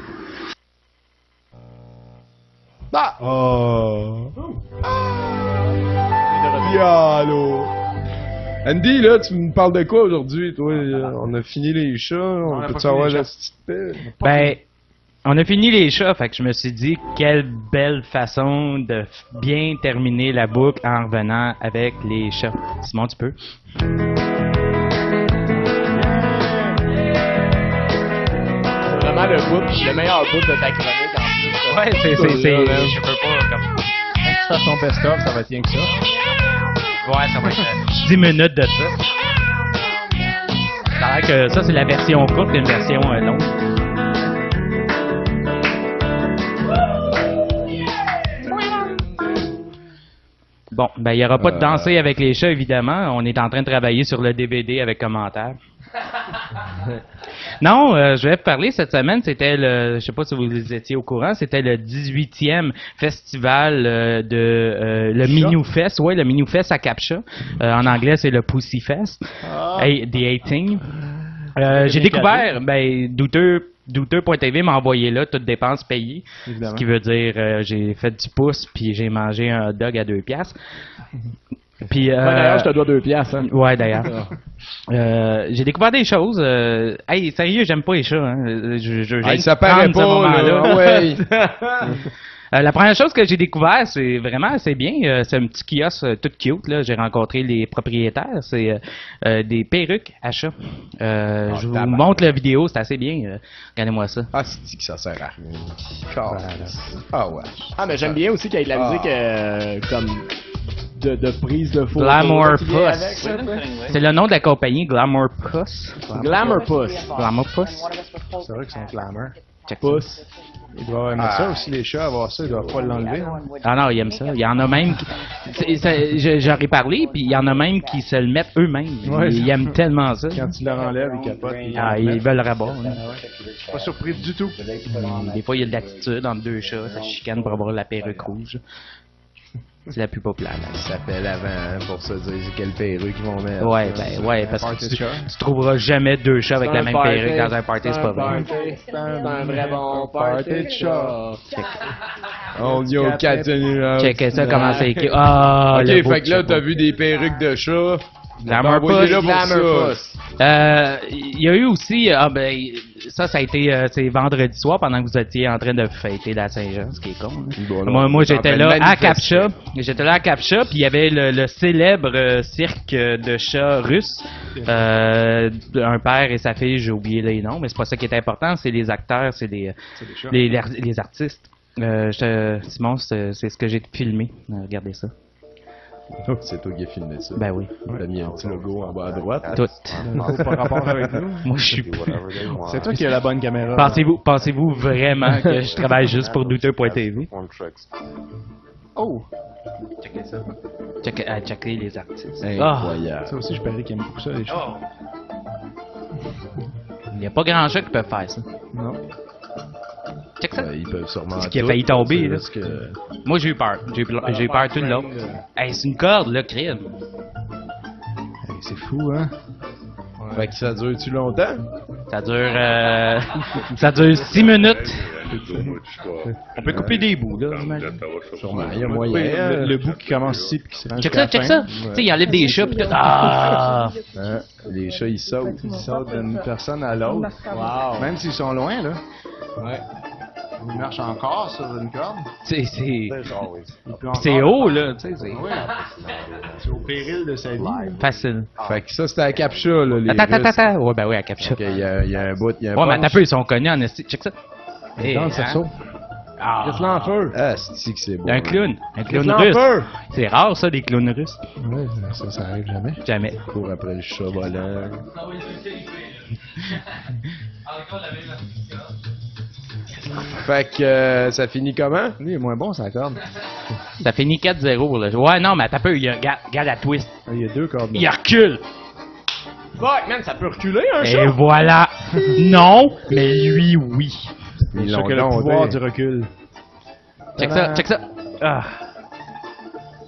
Ah. Oh. Diallo. Andy, là, tu me parles de quoi aujourd'hui, toi? On a fini les chats, on, a peut pas savoir fini les la chats. petite paix? Ben, on a fini les chats, fait que je me suis dit, quelle belle façon de f- bien terminer la boucle en revenant avec les chats. Simon, tu peux? C'est vraiment le bout, le meilleur bout de ta chronique en plus. Ouais, c'est, c'est, c'est, je peux pas, comme... Quand tu fasses ton best-of, ça va être rien que ça. Ouais, ça va être euh, dix minutes de ça. Ça a l'air que ça, c'est la version courte et une version euh, longue. Bon, ben, il n'y aura pas de Euh. danser avec les chats, évidemment. On est en train de travailler sur le D V D avec commentaires. Non, euh, je vais vous parler cette semaine, c'était le, je sais pas si vous étiez au courant, c'était le dix-huitième festival euh, de euh, le Minou Fest, ouais, le Minou Fest à Captcha. Euh, en anglais, c'est le Pussy Fest. Ah. Hey, the eighteen. Euh, j'ai découvert, ben, douteux, douteux.tv m'a envoyé là, toutes dépenses payées. Évidemment. Ce qui veut dire, euh, j'ai fait du pouce, puis j'ai mangé un hot dog à deux piastres. Puis, euh, Ouais, d'ailleurs, je te dois deux piastres. Hein. Ouais, d'ailleurs. Euh, j'ai découvert des choses. Euh, hey, sérieux, j'aime pas les chats. Hein. Je, je, Hey, j'aime ça paraît prendre ce pas, moment-là. là. Ouais. Euh, la première chose que j'ai découvert, c'est vraiment assez bien. Euh, c'est un petit kiosque euh, tout cute. Là. J'ai rencontré les propriétaires. C'est euh, euh, des perruques à chat. Euh, Oh, je vous tabarnak. montre la vidéo. C'est assez bien. Euh, regardez-moi ça. Ah, c'est que ça sert à rien. Ah ouais. Ah, mais j'aime bien aussi qu'il y ait de la Ah. musique euh, comme de, de prise de photo. Glamour là, qui vient avec, Puss. ça, quoi. C'est le nom de la compagnie, Glamour Puss. Glamour Puss. Glamour Puss. C'est vrai qu'ils sont glamour. Check Puss. Ils doivent aimer ça aussi, les chats, avoir ça, ils doivent pas l'enlever. hein. Ah non, ils aiment ça. Il y en a même qui... c'est- c'est- je- J'aurais parlé, puis il y en a même qui se le mettent eux-mêmes. Ouais. Ils aiment tellement ça. Quand tu leur enlèves, ils capotent. Ils Ah, ils veulent le rabat. hein. Je suis pas surpris du tout. Hum, Des fois, il y a de l'attitude entre deux chats. Ça chicane pour avoir la perruque rouge. C'est la plus populaire. là. Ça s'appelle avant, hein, pour se dire quelle perruque ils vont mettre. Ouais, ben ouais, parce Party que de tu, chat. tu trouveras jamais deux chats avec C'est la un même party. perruque dans un party, c'est pas vrai. party. C'est un vrai bon party de chat. On y a au quatre. Checkez ça, comment c'est écrit. Ah, Ok, le beau fait que là, chat. t'as vu des perruques de chat. Glamour Envoyez Puss. là pour Glamour ça. Puss. Euh, Il y a eu aussi, ah ben, ça, ça a été, euh, c'est vendredi soir pendant que vous étiez en train de fêter la Saint-Jean, ce qui est con. hein. Bon, non, moi, moi on est en j'étais train de là à manifester. Captcha. J'étais là à Captcha, puis il y avait le, le célèbre euh, cirque euh, de chats russes. Euh, un père et sa fille, j'ai oublié les noms, mais c'est pas ça qui est important, c'est les acteurs, c'est les, les, les, les artistes. Euh, je te- Simon, c'est c'est ce que j'ai filmé. Euh, regardez ça. Oh, c'est toi qui as filmé ça. Ben oui. T'as mis un petit logo en bas à droite. Tout. C'est pas rapport avec nous. Moi, je suis. C'est toi qui as la bonne caméra. Pensez-vous, pensez-vous vraiment que je travaille juste pour douteux.tv? Oh! Checkez ça. Checkez, ah, checkez les artistes. Incroyable. Ça aussi, je parie qu'ils aiment beaucoup ça, les chats. Il n'y a pas grand chat qui peut faire ça. Non. Check ça. Euh, ils peuvent sûrement. Ce qui a tout, failli tomber, c'est là. juste que- Moi, j'ai eu peur. J'ai eu, j'ai eu peur tout le long. Hey, c'est une corde, là, crime. Hey, c'est fou, hein? Fait que ça dure-tu longtemps? Ça dure, euh, ça dure six minutes. On peut couper des bouts, là. j'imagine. Sûrement, il y a Oui, moyen. le, le bout qui commence ici puis qui se rend Check jusqu'à ça, la check fin. ça. Tu sais, il enlève des chats pis tout. Ah! Hein? Les chats, ils sautent. Ils sautent d'une personne à l'autre. Wow. Même s'ils sont loin, là. Ouais. Ils marchent encore sur une corde. C'est, c'est, Il peut c'est encore- haut, là. Tu sais, c'est Oui. C'est au péril de sa vie. facile. Fait que ça, c'était à Captcha, là, les Attends, attends, Russes. attends. Ouais, ben oui, à Captcha. Ok, il y, a- il y a un bout, il y a un Ouais, mais punch. attends un peu, ils sont connus en esti. Check ça. Hey, Dans le hein? cerceau. Ah, Chris l'enfeu. Ah, c'est que c'est beau. un clown. Un clown Chris russe. l'enfeu. C'est rare, ça, des clowns russes. Ouais, ça, ça arrive jamais. Jamais. Il court après le chat volant. Fait que euh, ça finit comment? Lui, il est moins bon, sa corde. Ça finit quatre zéro, là. Ouais, non, mais attends un peu. Il y a, regarde, regarde la twist. Ah, il y a deux cordes. Il recule. Fuck, man, ça peut reculer un Et chat. voilà. Non, mais lui, oui. Ils C'est l'ont que le pouvoir gardé. du recul. Check ça, check ça. Ah.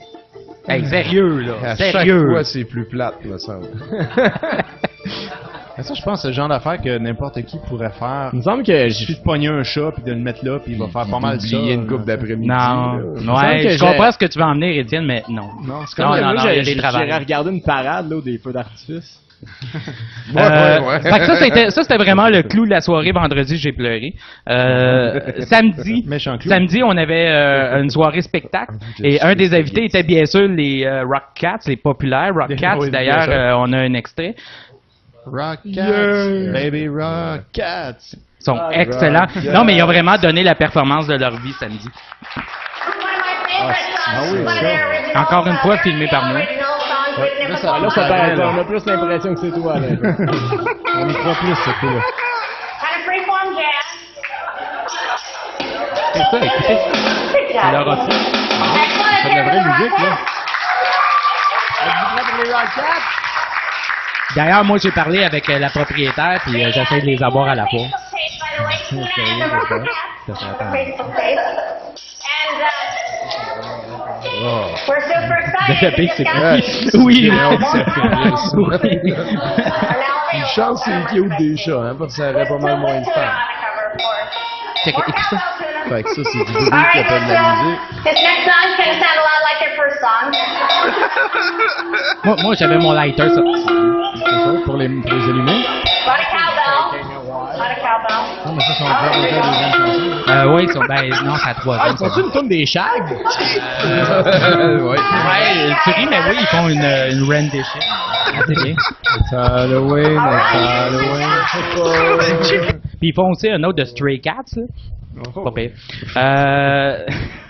Hey, sérieux, là. À chaque Sérieux. fois, c'est plus plate, me semble. Mais ça, je pense, c'est le genre d'affaire que n'importe qui pourrait faire. Il me semble que Il suffit de pogner un chat puis de le mettre là puis il va faire pas mal ça. Oublier une coupe d'après-midi. Non, semble ouais, que je j'ai- comprends ce que tu veux en venir, Étienne, mais non. Non, c'est Comme Non, que non, moi, non, j'ai- il y a des j'ai- travails. j'irais regarder une parade là, des feux d'artifice. Ouais, Euh, ouais, ouais. fait que ça, c'était, ça, c'était vraiment le clou de la soirée. Vendredi, j'ai pleuré. Euh, samedi, Méchant clou. samedi, on avait euh, une soirée spectacle et un des invités était bien sûr les euh, Rock Cats, les populaires Rock Cats. Oui, bien D'ailleurs, sûr. euh, on a un extrait. Rock Cats, baby Rock Cats. Ils sont Ah, excellents. Rock Non, mais ils ont Cats. vraiment donné la performance de leur vie samedi. Ah oui, ça. Encore une fois, filmé par moi. Ouais, là, ça, Là, ça paraît, là. on a plus l'impression que c'est toi. Là. On y croit plus, ce coup-là. C'est ça, écoutez. C'est leur offre. C'est de la vraie musique, là. D'ailleurs, moi, j'ai parlé avec euh, la propriétaire, puis euh, j'essaie de les avoir à la fois. Ça serait attendre. Oh. We're super excited. Le pire, c'est Because que- Oui. Une chance, c'est cute des chats, hein, parce que ça aurait pas mal moins de temps. Check, écoute ça. Fait que ça, c'est du bruit qui appelle de la musique. This next song's gonna sound a lot like your first song. Moi, moi j'avais mon lighter, ça. C'est ça, pour les, pour les allumer. Lot of cowbell. Lot of cowbell. Non, mais ça, c'est encore déjà des gens Euh, oui, ils sont, ben, non, c'est à trois Ah, ans. ils font-tu une tourne des shags? ouais. Ouais, tu ris, mais oui, ils font une, une rendition. Ah, c'est bien. It's Halloween, it's Halloween. Puis ils font aussi un autre de Stray Cats, là. Pas pire. Euh...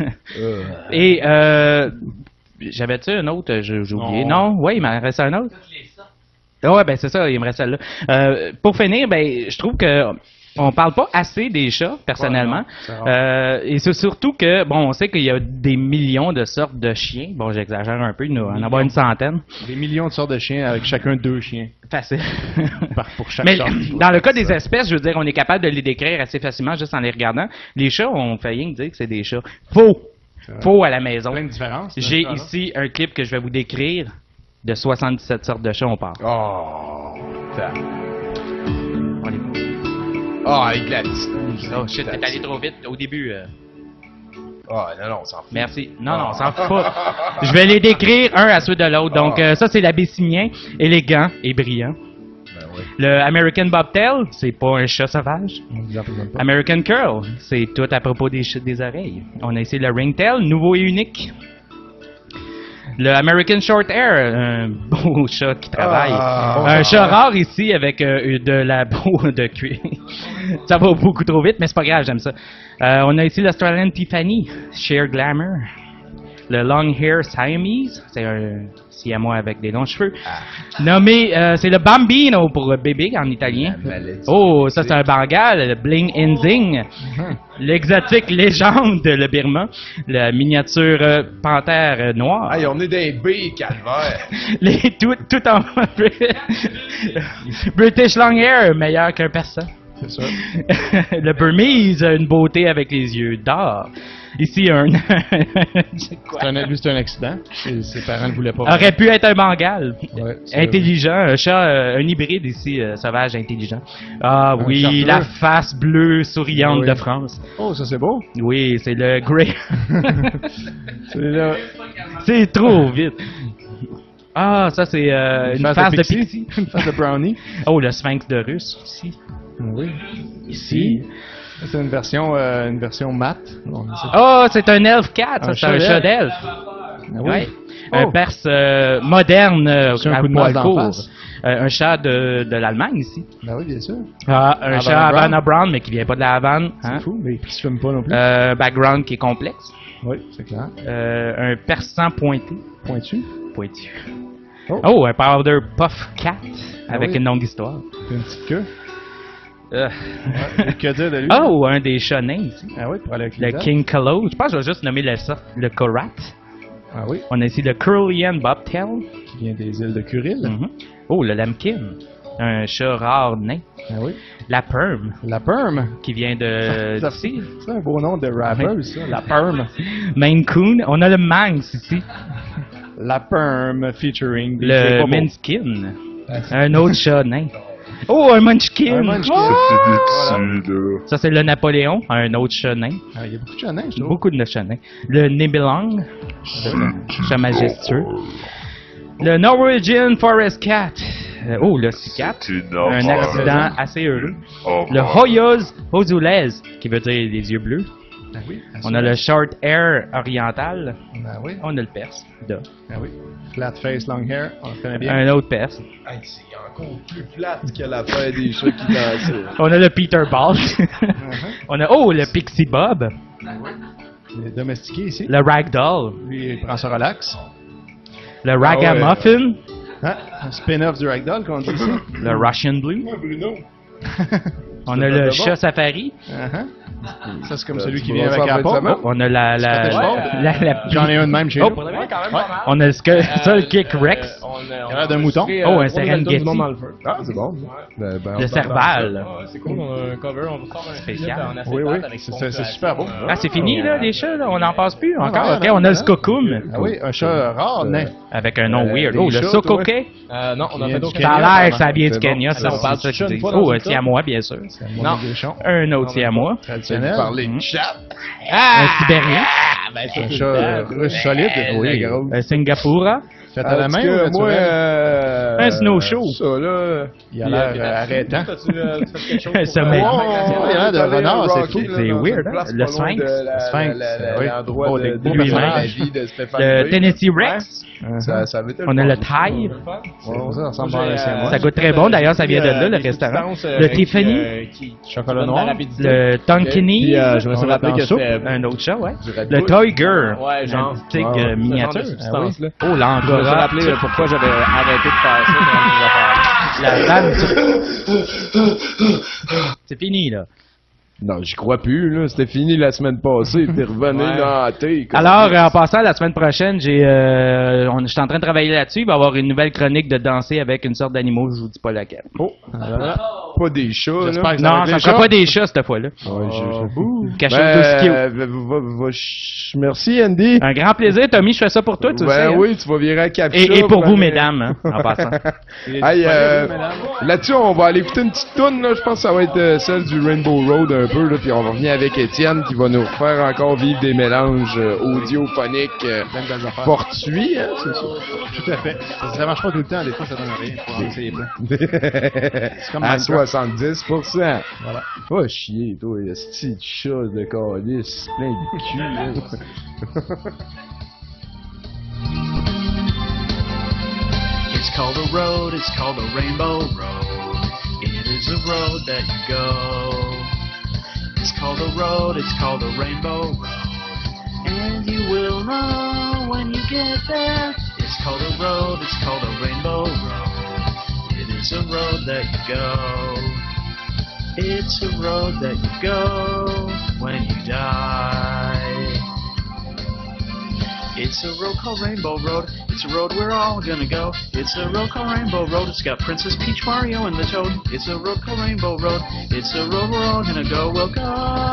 Et, euh... J'avais-tu un autre? J'ai j'ai oublié. Non? Oui, il m'en reste un autre. Ah ouais, ben c'est ça, il me reste celle-là. Euh, pour finir, ben, je trouve que on parle pas assez des chats, personnellement. Ouais, non, c'est rare. Euh, et c'est surtout que, bon, on sait qu'il y a des millions de sortes de chiens. Bon, j'exagère un peu, il doit en avoir une centaine. Des millions de sortes de chiens avec chacun deux chiens. Facile. Par, pour chaque Mais sorte. dans le cas des espèces, je veux dire, on est capable de les décrire assez facilement juste en les regardant. Les chats, on fait rien que dire que c'est des chats. Faux! Faux à la maison. Plein de différences. J'ai dans ce ici un clip que je vais vous décrire de soixante-dix-sept sortes de chats, on parle. Oh, putain. On est... Oh, avec la petite. Oh shit, t'es allé trop vite au début. euh. Oh, non, non, on s'en fout. Merci. Non, non, on s'en fout pas. Je vais les décrire un à ceux de l'autre. Donc, euh, ça, c'est l'abyssinien, élégant et brillant. Ben oui. Le American Bobtail, c'est pas un chat sauvage. American Curl, c'est tout à propos des, ch- des oreilles. On a ici le Ringtail, nouveau et unique. Le American Short Hair, un beau chat qui travaille. Ah. un chat rare ici avec euh, de la peau de cuir. Ça va beaucoup trop vite, mais c'est pas grave, j'aime ça. Euh, on a ici l'Australian Tiffany, Sheer Glamour. Le Long Hair Siamese, c'est un siamois avec des longs cheveux. Nommé, euh, c'est le Bambino pour euh, bébé en italien. Oh, ça c'est un Bengal, le Bling Inzing. L'exotique légende, le Birman. La miniature euh, panthère euh, noire. Hey, on est des B, calvaire. Les, tout, tout en British Long Hair, meilleur qu'un persan. C'est ça. Le Burmese, une beauté avec les yeux d'or. Ici, un... C'est un, lui, c'est un accident. Ses, ses parents ne voulaient pas. aurait pu être un Bengal. Ouais, c'est- Intelligent, un chat, euh, un hybride ici, euh, sauvage, intelligent. Ah Un oui, chartreux. la face bleue souriante Oui. de France. Oh, ça c'est beau. Oui, c'est le Grey. C'est là. C'est trop vite. Ah, ça c'est euh, une, face, de pixie. Une face de brownie. Oh, le sphinx de Russe, ici. Oui. Ici. C'est une version, euh, une version mat. Bon, c'est- Oh, c'est un elf cat, ça, Un c'est un chat chat d'elfe. d'elfe. Ah oui. Ouais. Oh. Un perse euh, moderne, euh, C'est un à coup de poil moelle d'en court. face. Euh, un chat de, de l'Allemagne ici. Ben oui, bien sûr. Ah, un Havana chat Brown. Havana Brown, mais qui vient pas de la Havane. Hein? C'est fou, mais qui se fume pas non plus. Euh, background qui est complexe. Oui, c'est clair. Euh, un persan pointé. Pointu. Pointu. Oh. Oh, un powder puff cat avec oui. une longue histoire. Une petite queue. Euh. Ouais, que dire de lui? Oh, un des chats nains ici. Ah oui, pour aller avec Le les dames. King Colo. Je pense que je vais juste nommer le sorte, le Korat. Ah oui, On a ici le Curlian Bobtail. qui vient des îles de Kuril. Mhm. Oh, le Lamkin. Un chat rare nain. Ah oui. La Perm, La Perm. qui vient de Ça- d'ici. C'est un beau nom de rapper, ça. La Perm. Maine Coon. On a le Manx ici. La Perm featuring D J Le Bobo. Minskin. Un autre chat nain. Oh, un Munchkin! Un Munchkin. C'est des petits, là. Ça, c'est le Napoléon, un autre chat nain. Ah, il y a beaucoup de chats nains, je trouve. Beaucoup de chats nains. Le Nibelung, le chat majestueux. Le Norwegian Forest Cat. Euh, oh, le Cicat. Un accident assez heureux. Oh, Le Hoyos Hozules, qui veut dire les yeux bleus. Ben oui, On a le Short Hair oriental. Ben oui. On a le Perse. Da. Ben oui. Flat face, long hair, on le connaît bien. Un autre Perse. Hey, c'est encore plus plate que l'affaire des chats qui dansaient. On a le Peter Ball. On a, oh, le Pixie Bob. Il est domestiqué ici. Le Ragdoll. Lui, il prend ça relax. Le Ragamuffin. Hein? Un spin-off du Ragdoll, qu'on dit ici. Le Russian Blue. Bruno. On a le chat safari. Uh-huh. Ça, c'est comme Euh, celui tu qui vas vient faire avec fin la de porte. semaine? On a la... la, Scottish la, Fold. la, la- J'en ai un de même chez Oh, nous. Pour de vrai, quand même Ouais. pas mal. On a le Skull Kick Euh, Rex. on a- Il a on l'air a d'un mouton. enregistré, Oh, un euh, trois Serengeti. albums du monde dans le feu. Ah, c'est bon. Ben, ben, on Le s'entend. Serval. Ah, c'est cool, on a un cover, on sort un Spécial. clip en acétate Oui, oui, avec c'est- son c'est- c'est création. super beau. Ah, c'est fini, là, les chats, là? On n'en passe plus encore? ouais, Ok, non, on a non, le Skokum. Ah oui, un chat rare, nain. Avec un nom Euh, weird. des Oh, le chats, Sokoke. Euh, non, on a Vient fait du d'autres. Ça a l'air que ça vient du C'est Kenya, bon. ça. Attends, on parle c'est ça de chat qu'ils une fois disent. dans Oh, une un siamois, bien sûr. Non. Un autre siamois. Traditionnel. Parler Mhm. de chat. Un Sibérien. Ben, ça, Un c'est chat le euh, temps. russe solide. Oui. Un Singapoura. Fait à la En tout main cas, ou moi, naturel? euh, Un snowshow. Ça, là. Il a l'air euh, arrêtant. T'as-tu euh, fait quelque chose Un pour, sommet. euh, Oh, il a l'air de renard, c'est fou. C'est weird, hein? Le Sphinx. Le Sphinx, oui. L'endroit Oh, de des de- beaux de la personnages. vie de Stéphane Le Bré. Tennessee Rex. Ça, ça avait été On a fun. le Thai. Ouais, ça ressemble Moi, à un j'ai, siamois. Ça goûte très bon, d'ailleurs, ça vient de là, le restaurant. Le Tiffany. Chocolat noir. Le Tonkini. Puis, euh, je me suis On rappelé l'a que dans soupe. c'était... Un autre chat, ouais. Du Red Le Bull. Tiger. Ouais, genre. Un tigre Ouais, ouais. euh, miniature. Ce genre de Ah oui. substance-là. Oh, Je me suis l'angora. rappelé euh, pourquoi j'avais arrêté de faire ça dans mes affaires. La dame. C'est fini, là. Non, j'y crois plus, là. C'était fini la semaine passée. T'es revenu Ouais. dans la thé. comme- Alors, euh, en passant, la semaine prochaine, j'ai, euh, on, je suis en train de travailler là-dessus. Il va y avoir une nouvelle chronique de danser avec une sorte d'animaux. Je vous dis pas laquelle. Oh. Pas des chats, J'espère là. que ça va Non, être ça les sera chats. pas des chats cette fois-là. Ouais, je- je- Quelque chose d'aussi cute. Ben, va- va- va- ch- merci, Andy. Un grand plaisir, Tommy. Je fais ça pour toi, tu le sais. Ben hein. oui, tu vas virer à Captcha. Et, et pour vous, ben, mesdames, hein, en passant. Hey, euh, là-dessus, on va aller écouter une petite toune, là. Je pense que ça va être euh, celle du Rainbow Road un peu, là. Puis on va revenir avec Étienne qui va nous faire encore vivre des mélanges euh, audiophoniques euh, Même belles affaires. fortuits, hein, c'est ça? Tout à fait. Ça, ça marche pas tout le temps, des fois ça donne rien. Faut en essayer plein. comme à Minecraft. soixante-dix pour cent. Voilà. Va chier, toi, le petit chat de calice, plein de cul, là. It's called a road, it's called a rainbow road. It is a road that you go. It's called a road, it's called a rainbow road. And you will know when you get there. It's called a road, it's called a rainbow road. It is a road that you go. It's a road that you go when you die. It's a road called Rainbow Road. It's a road we're all gonna go. It's a road called Rainbow Road. It's got Princess Peach, Mario, and the Toad. It's a road called Rainbow Road. It's a road we're all gonna go. We'll go.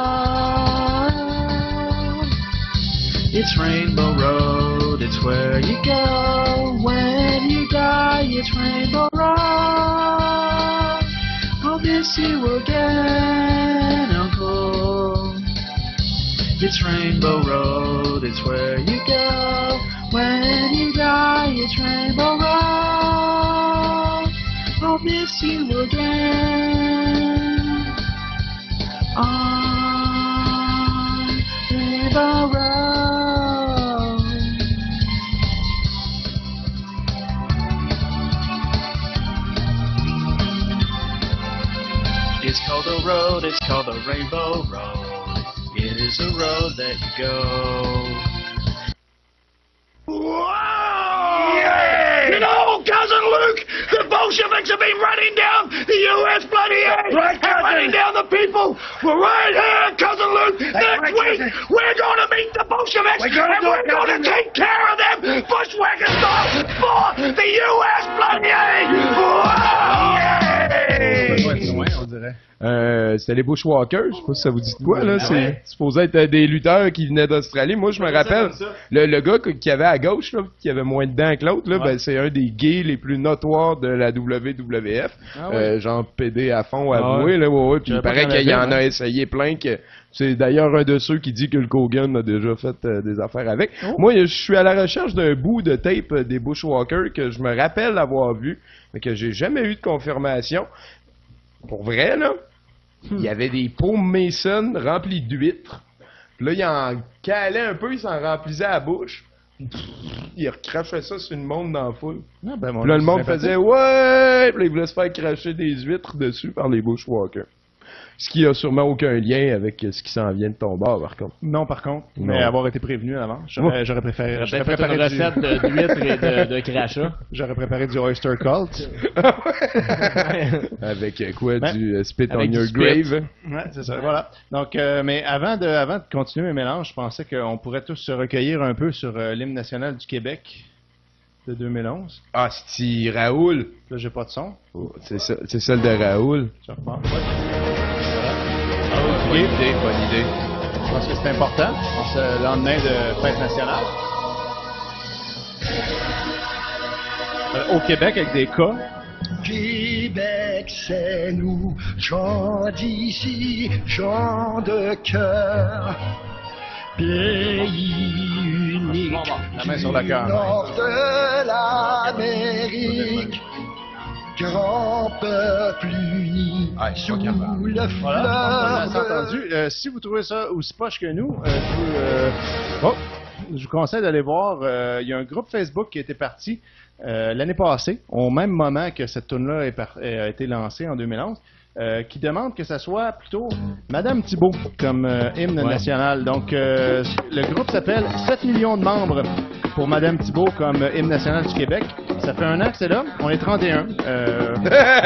It's Rainbow Road. It's where you go when you die. It's Rainbow Road. I'll miss you again, Uncle. It's Rainbow Road, it's where you go when you die. It's Rainbow Road, I'll miss you again on Rainbow Road. It's called a road, it's called a Rainbow Road. It is a road that you go. Yeah! You know, Cousin Luke, the Bolsheviks have been running down the U S bloody air Right, and cousin. running down the people. We're right here, Cousin Luke. Next right, week, cousin. we're going to meet the Bolsheviks We're gonna and do we're it, going to cousin. take care of them bushwhacker style for the U S bloody air. Whoa! Ça doit être loin, on dirait. vrai. Euh, c'était les Bushwalkers, je sais pas si ça vous dit de quoi, là. C'est supposé être des lutteurs qui venaient d'Australie. Moi, je me rappelle, le, le gars qui avait à gauche, là, qui avait moins de dents que l'autre, là, Ouais. ben, c'est un des gays les plus notoires de la W W F. Ah ouais. Euh, genre P D à fond, Ah avoué, ouais. là, ouais, ouais. Puis Je il savais pas paraît qu'il y en qu'il y en avait, a ouais. essayé plein que... C'est d'ailleurs un de ceux qui dit que le Hogan a déjà fait euh, des affaires avec. Oh. Moi, je suis à la recherche d'un bout de tape euh, des Bushwalkers que je me rappelle avoir vu, mais que j'ai jamais eu de confirmation. Pour vrai, là, il y avait des pots Mason remplis d'huîtres. Puis là, il en calait un peu, il s'en remplissait à la bouche. Il recrachait ça sur le monde dans la foule. Ah, ben, mon Puis là, le Dieu, monde c'est faisait « sympathique. Ouais! » Puis là, il voulait se faire cracher des huîtres dessus par les Bushwalkers. Ce qui a sûrement aucun lien avec ce qui s'en vient de ton bar, par contre. Non, par contre. Non. Mais avoir été prévenu avant, j'aurais, Ouais. j'aurais préféré. J'aurais J'aurais peut-être fait préparé une du- recette de- d'huîtres et de, de crachat. J'aurais préparé du Oyster Cult. Avec euh, quoi? Ben, Du euh, spit avec on du your spit. grave? Ouais, c'est ça, voilà. Donc, euh, mais avant de, avant de continuer mes mélanges, je pensais qu'on pourrait tous se recueillir un peu sur euh, l'hymne national du Québec de deux mille onze. Ah, c'est Raoul. Là, j'ai pas de son. Oh, c'est ça, c'est celle de Raoul. Je repars. Bonne idée, bonne idée. Je pense que c'est important. C'est le lendemain de fête nationale. Euh, au Québec, avec des cas. Québec, c'est nous, gens d'ici, gens de cœur. Pays unique La main sur le du cœur. nord de l'Amérique. Grand peuple uni sous le Voilà, je pense qu'on a fleuve. entendu. Euh, si vous trouvez ça aussi poche que nous, euh, je, vous, euh, oh, je vous conseille d'aller voir. euh, Il y a un groupe Facebook qui a été parti euh, l'année passée, au même moment que cette tune-là est par- a été lancée en deux mille onze. Euh, qui demande que ça soit plutôt Madame Thibault comme euh, hymne Ouais. national. Donc, euh, le groupe s'appelle sept millions de membres pour Madame Thibault comme euh, hymne national du Québec. Ça fait un an que c'est là. On est trente et un. Euh,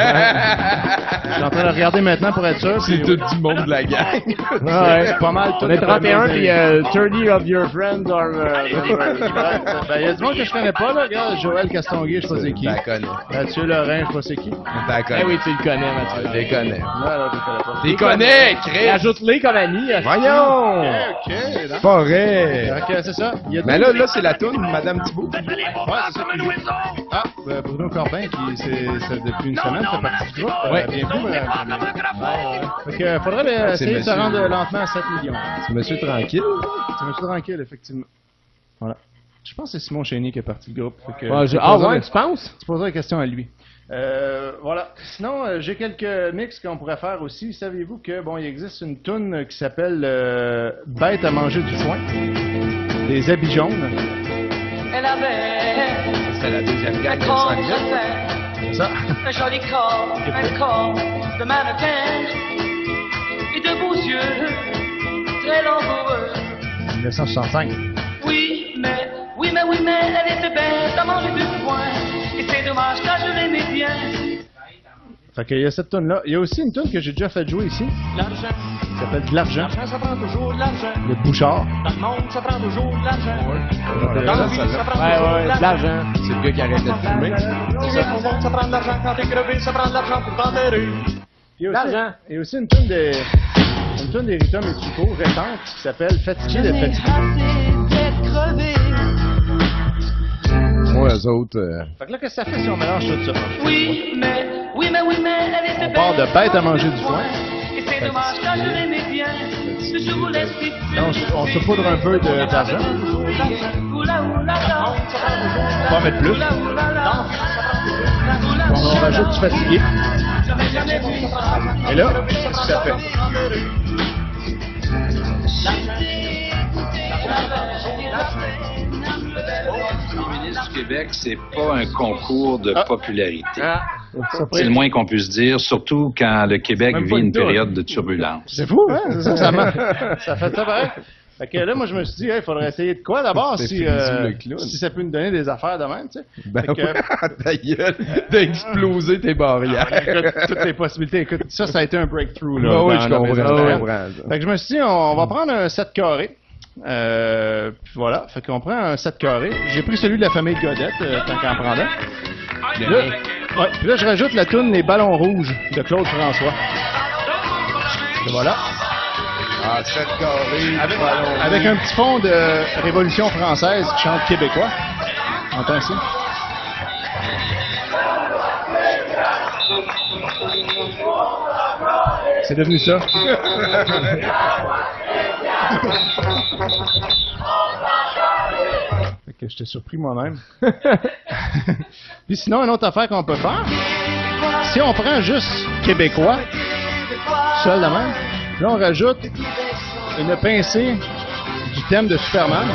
je suis en train de regarder maintenant pour être sûr. C'est puis- tout du monde de la gang. Ouais, pas mal. On est trente et un, puis euh, thirty of your friends are... euh, Ben, il y a du monde que je connais pas, là. Regarde, Joël Castonguay, je sais pas c'est qui. T'en connais. Mathieu Lorrain, je sais pas c'est qui. T'en connais. Eh oui, tu le connais, Mathieu. Je les connais. Ouais, là, je le connais pas. T'es connais, Chris! Ajoute-les comme amis. Voyons! Ok, ok. C'est pas vrai! Donc, euh, c'est ça. Il y a Mais là, là, c'est la toune, Madame Thibault. Ouais, c'est ça qui joue. Ah, euh, Bruno Corbin, qui, c'est, c'est depuis une semaine, fait partie du groupe. Euh, Ouais. Bienvenue, madame. Ouais, ouais. Fait que, euh, faudrait euh, C'est essayer de se monsieur- rendre lentement à sept millions. C'est Monsieur Tranquille. C'est monsieur tranquille, effectivement. Voilà. Je pense que c'est Simon Chénier qui est parti du groupe. Fait que, Ouais, je- tu Ah poseras- ouais, tu penses? Tu poseras la question à lui. Euh, voilà. Sinon, euh, j'ai quelques mix qu'on pourrait faire aussi. Saviez-vous que bon, il existe une toune qui s'appelle euh, Bête à manger du foin des habits jaunes. Elle avait C'est la deuxième un gang de corps Saint-Denis. de C'est ça. un joli corps, un corps de mannequin et de beaux yeux très langoureux. dix-neuf cent soixante-cinq. Oui, mais, oui, mais, oui, mais, elle était bête à manger du foin et c'est dommage car je l'aimais bien. Fait qu'il y a cette toune là. Il y a aussi une toune que j'ai déjà fait jouer ici. L'argent, Ça s'appelle De l'argent. l'argent, ça prend toujours de l'argent. Le Bouchard. Dans le monde, ça prend toujours de l'argent. Ouais, Dans la ça, vie, ça, ça prend Ouais, toujours ouais, de de l'argent. l'argent. C'est le gars qui arrête de fumer. Tu sais, au monde, ça prend de l'argent. Quand t'es crevé, ça prend de l'argent pour t'enterrer. Il y a aussi, L'argent. il y a aussi une toune de une toune des Rita Mitsuko récente qui s'appelle Fatigué de fatigué. Moi, eux autres... euh, Fait que là, qu'est-ce que ça fait si on mélange tout ça? Oui, mais, oui, mais, oui, mais, elle était On part de bête à manger du foin. et c'est dommage car je l'aimais bien. Je vous laisse vite. Là, on, s- on se poudre un peu de- d'argent. Oula, oula, là. On va en mettre plus. Oula, oula, là. On, on rajoute du fatigué. Jamais, jamais vu. Et là, qu'est-ce que ça fait? Le ministre du Québec, c'est pas un concours de popularité. Ah. C'est le moins qu'on puisse dire, surtout quand le Québec Même pas vit une une toune. période de turbulence. C'est fou, hein? C'est ça, ça, m'a- ça fait ça pareil. Fait que là, moi, je me suis dit, il faudrait essayer de quoi d'abord C'est si, Frisou euh, le clown. si ça peut nous donner des affaires de même, tu sais. Ben Fait que- ouais, ta gueule, t'as explosé tes barrières. Écoute, toutes les possibilités. Écoute, ça, ça a été un breakthrough, là. Ah oui, dans je la comprends, maison je de Noël. comprends. Fait que je me suis dit, on, on va prendre un sept carré. Euh, puis voilà. Fait qu'on prend un sept carré. J'ai pris celui de la famille Godette, euh, tant qu'en prendre un. Puis là, ouais, puis là, je rajoute la toune Les Ballons Rouges de Claude François. Et voilà. Ah, sept carrés. Avec, avec un petit fond de Révolution française qui chante québécois. Entends ici. C'est devenu ça. Fait que j'étais surpris moi-même. Puis sinon, une autre affaire qu'on peut faire, si on prend juste québécois, seul de même, là on rajoute une pincée du thème de Superman.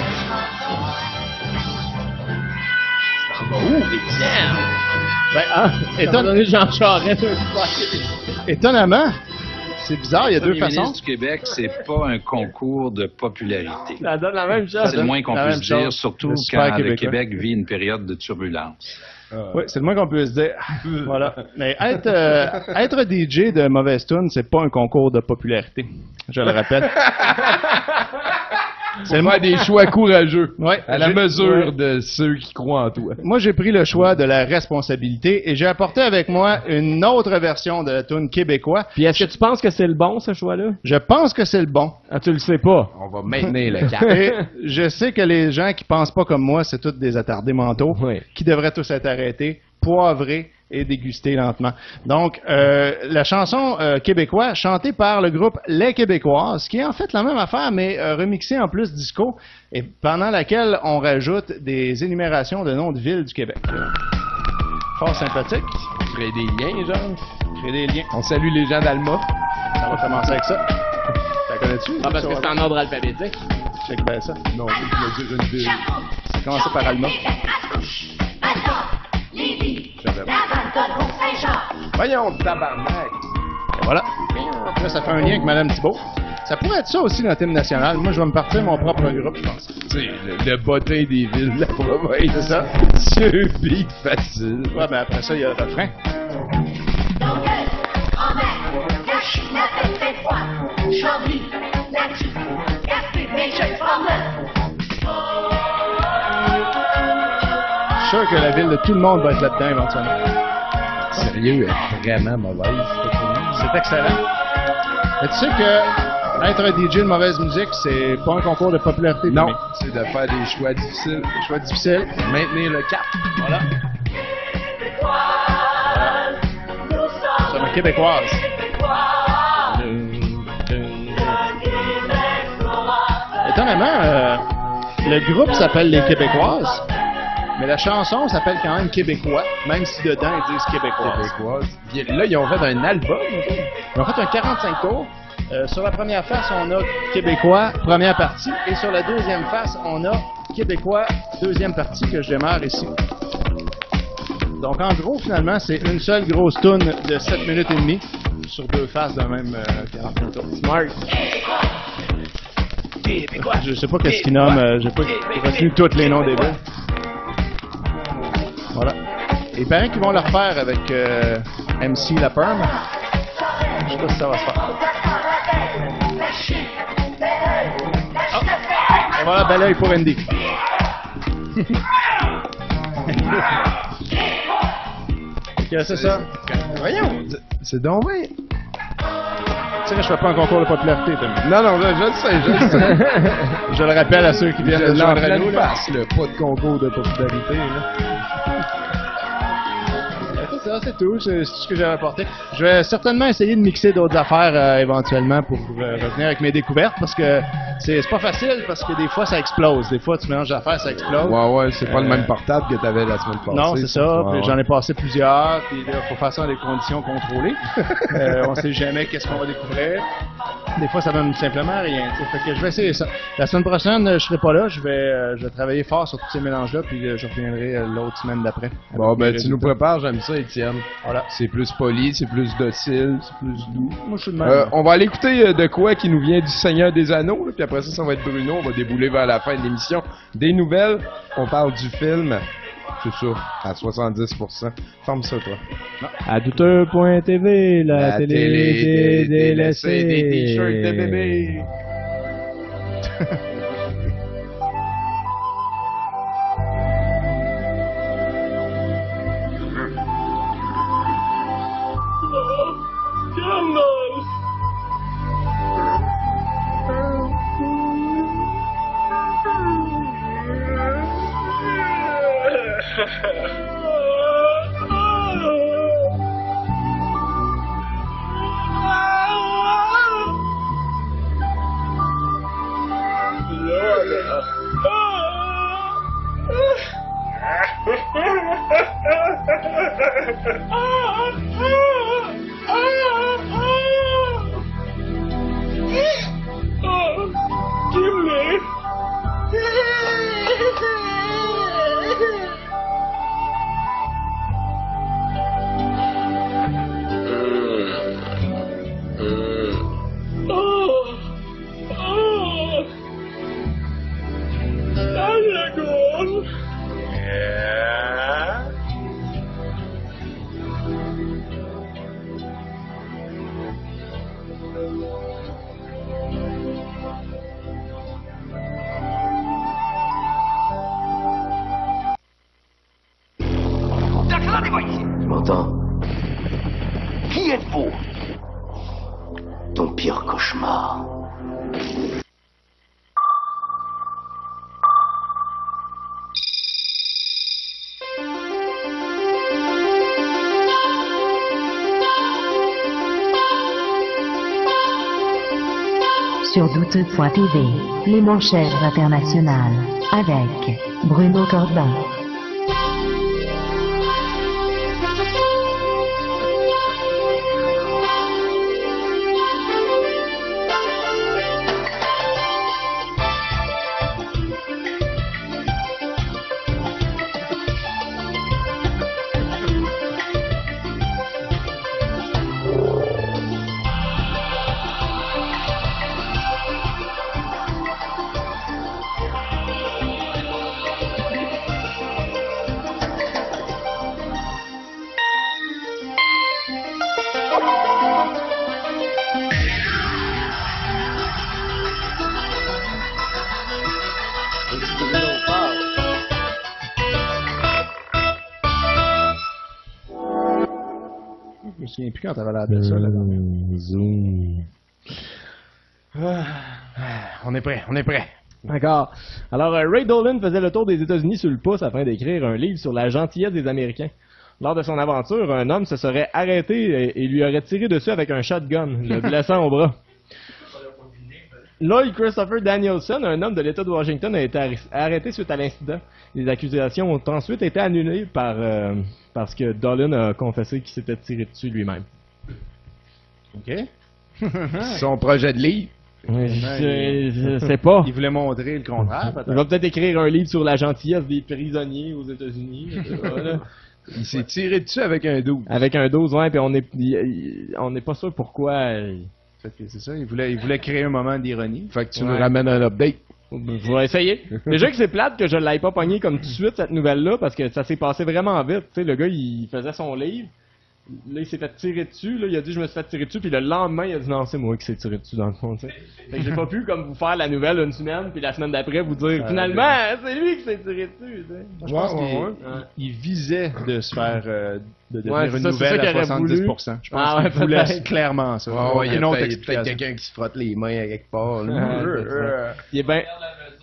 Ouh, tiens! Ben, ah, étonne... Jean Charest. Étonnamment, c'est bizarre, il y a Le deux premier façons. ministre du Québec, c'est pas un concours de popularité. Ça donne la même chose. C'est le moins qu'on la puisse même dire, chose. surtout Le super quand le québécois. Québec vit une période de turbulence. Oui, c'est le moins qu'on peut se dire. Voilà. Mais être, euh, être D J de mauvaise tune, c'est pas un concours de popularité. Je le rappelle. C'est faire des choix courageux. Ouais, à la j'ai- mesure ouais. de ceux qui croient en toi. Moi, j'ai pris le choix de la responsabilité et j'ai apporté avec moi une autre version de la tune québécois. Puis est-ce que tu penses que c'est le bon, ce choix-là? Je pense que c'est le bon. Ah, tu le sais pas. On va maintenir le cap. Et je sais que les gens qui pensent pas comme moi, c'est tous des attardés mentaux, Oui. qui devraient tous être arrêtés, poivrés et dégustés lentement. Donc, euh, la chanson euh, québécoise chantée par le groupe Les Québécoises, qui est en fait la même affaire, mais euh, remixée en plus disco, et pendant laquelle on rajoute des énumérations de noms de villes du Québec. Fort sympathique. Créer des liens, genre. Créer des liens. On salue les gens d'Alma. Ça va commencer avec ça. Ça connais-tu? Ah, parce que c'est en ordre alphabétique. Check bien ça. Non, je veux dire une ville. Ça commence par Alma. Voyons, tabarnak. Et voilà. Là, ça fait un lien avec Madame Thibault. Ça pourrait être ça aussi notre hymne national. Moi, je vais me partir mon propre groupe, je pense. Tu sais, le, le bottin des villes de la province. C'est ça. C'est un beat facile. Ouais, ben après ça, il y a le refrain. Je suis sûr que la ville de tout le monde va être là-dedans éventuellement. Sérieux, elle est vraiment mauvaise. C'est excellent. Mais tu sais que être un D J de mauvaise musique, c'est pas un concours de popularité. Non, mais c'est de faire des choix difficiles. Des choix difficiles. Maintenir le cap. Voilà. C'est une québécoise. Étonnamment, euh, le groupe s'appelle Les Québécoises, mais la chanson s'appelle quand même Québécois, même si dedans ils disent Québécoise. Québécoise. Puis là, ils ont fait un album. Ils ont fait un quarante-cinq tours. Euh, sur la première face, on a Québécois, première partie, et sur la deuxième face, on a Québécois, deuxième partie, que je démarre ici. Donc, en gros, finalement, c'est une seule grosse toune de sept minutes et demie sur deux faces d'un même euh, quarante-cinq tours. Smart. Je sais pas qu'est-ce qu'ils nomment, euh, j'ai pas retenu tous les noms des villes. Voilà. Et il paraît qu'ils vont le refaire avec euh, M C La Perm. Je sais pas si ça va se faire. Oh. Et voilà, bel oeil pour Andy. Ok, c'est ça. Voyons, c'est donc vrai. Tu sais que je fais pas un concours de popularité, Tommy. Non, non, je, je le sais, je le sais. Je le rappelle à ceux qui viennent de Je joindre à l'en nous. là. passe, là. Pas de concours de popularité, là. C'est ça, c'est tout. C'est c'est tout ce que j'ai apporté. Je vais certainement essayer de mixer d'autres affaires euh, éventuellement pour euh, revenir avec mes découvertes parce que c'est c'est pas facile parce que des fois ça explose. Des fois tu mélanges d'affaires, ça explose. Ouais, ouais, c'est pas Euh, le même portable que t'avais la semaine passée. Non, c'est ça. Ouais, Puis ouais. j'en ai passé plusieurs. Puis là, faut faire ça dans des conditions contrôlées. euh, on sait jamais qu'est-ce qu'on va découvrir. Des fois, ça donne simplement rien. tu sais. Fait que je vais essayer ça. La semaine prochaine, euh, je serai pas là. Je vais, euh, je vais travailler fort sur tous ces mélanges-là. Puis euh, je reviendrai euh, l'autre semaine d'après. Bon, avec ben, mes tu nous résultats. prépares, j'aime ça, Étienne. Voilà. C'est plus poli, c'est plus docile, c'est plus doux. Moi, je suis de même. Euh, on va aller écouter euh, de quoi qui nous vient du Seigneur des Anneaux, là, puis après ça, ça va être Bruno. On va débouler vers la fin de l'émission. Des nouvelles, on parle du film. C'est ça, à soixante-dix pour cent. Ferme ça, toi. À douteux point T V, la, La télé, télé des des délaissés. des t-shirts de bébé. Gandalf! Tu m'entends? Qui êtes-vous? Ton pire cauchemar. Sur douteux point T V, les manchettes internationales, avec Bruno Corbin. Je me souviens plus quand t'avais l'air de ça, là. Zoom. Ah, on est prêt, on est prêt. D'accord. Alors, euh, Ray Dolan faisait le tour des États-Unis sur le pouce afin d'écrire un livre sur la gentillesse des Américains. Lors de son aventure, un homme se serait arrêté et, et lui aurait tiré dessus avec un shotgun, le blessant au bras. Lloyd Christopher Danielson, un homme de l'État de Washington, a été arr- arrêté suite à l'incident. Les accusations ont ensuite été annulées par, euh, parce que Dolan a confessé qu'il s'était tiré dessus lui-même. OK. Son projet de livre. Oui, je, je sais pas. Il voulait montrer le contraire, peut-être. Il va peut-être écrire un livre sur la gentillesse des prisonniers aux États-Unis. Voilà. Il s'est tiré dessus avec un douze. Avec un douze, ouais, puis on est, il- on n'est pas sûr pourquoi. euh, C'est ça, il voulait, il voulait créer un moment d'ironie. Fait que tu Ouais. nous ramènes un update. Je vais essayer. Déjà que c'est plate que je l'aille pas pogné comme tout de suite, cette nouvelle-là, parce que ça s'est passé vraiment vite. Tu sais, le gars, il faisait son livre. Là, il s'est fait tirer dessus. Là, il a dit, je me suis fait tirer dessus. Puis le lendemain, il a dit, non, c'est moi qui s'est tiré dessus, dans le fond. Tu sais. Fait que j'ai pas pu, comme, vous faire la nouvelle une semaine, puis la semaine d'après, vous dire, Euh, finalement, c'est lui qui s'est tiré dessus. Tu sais. Moi, je pense Ouais, qu'il ouais, ouais. il visait de se faire, euh, de devenir Ouais, c'est une ça, c'est nouvelle ça qu'il à aurait soixante-dix voulu. pour cent. Je pense Ah ouais, qu'il voulait peut-être. clairement ça. Ah ouais, il y Une a autre peut-être peut-être explication. quelqu'un qui se frotte les mains à quelque part. là. Ouais, c'est ça. Il est bien.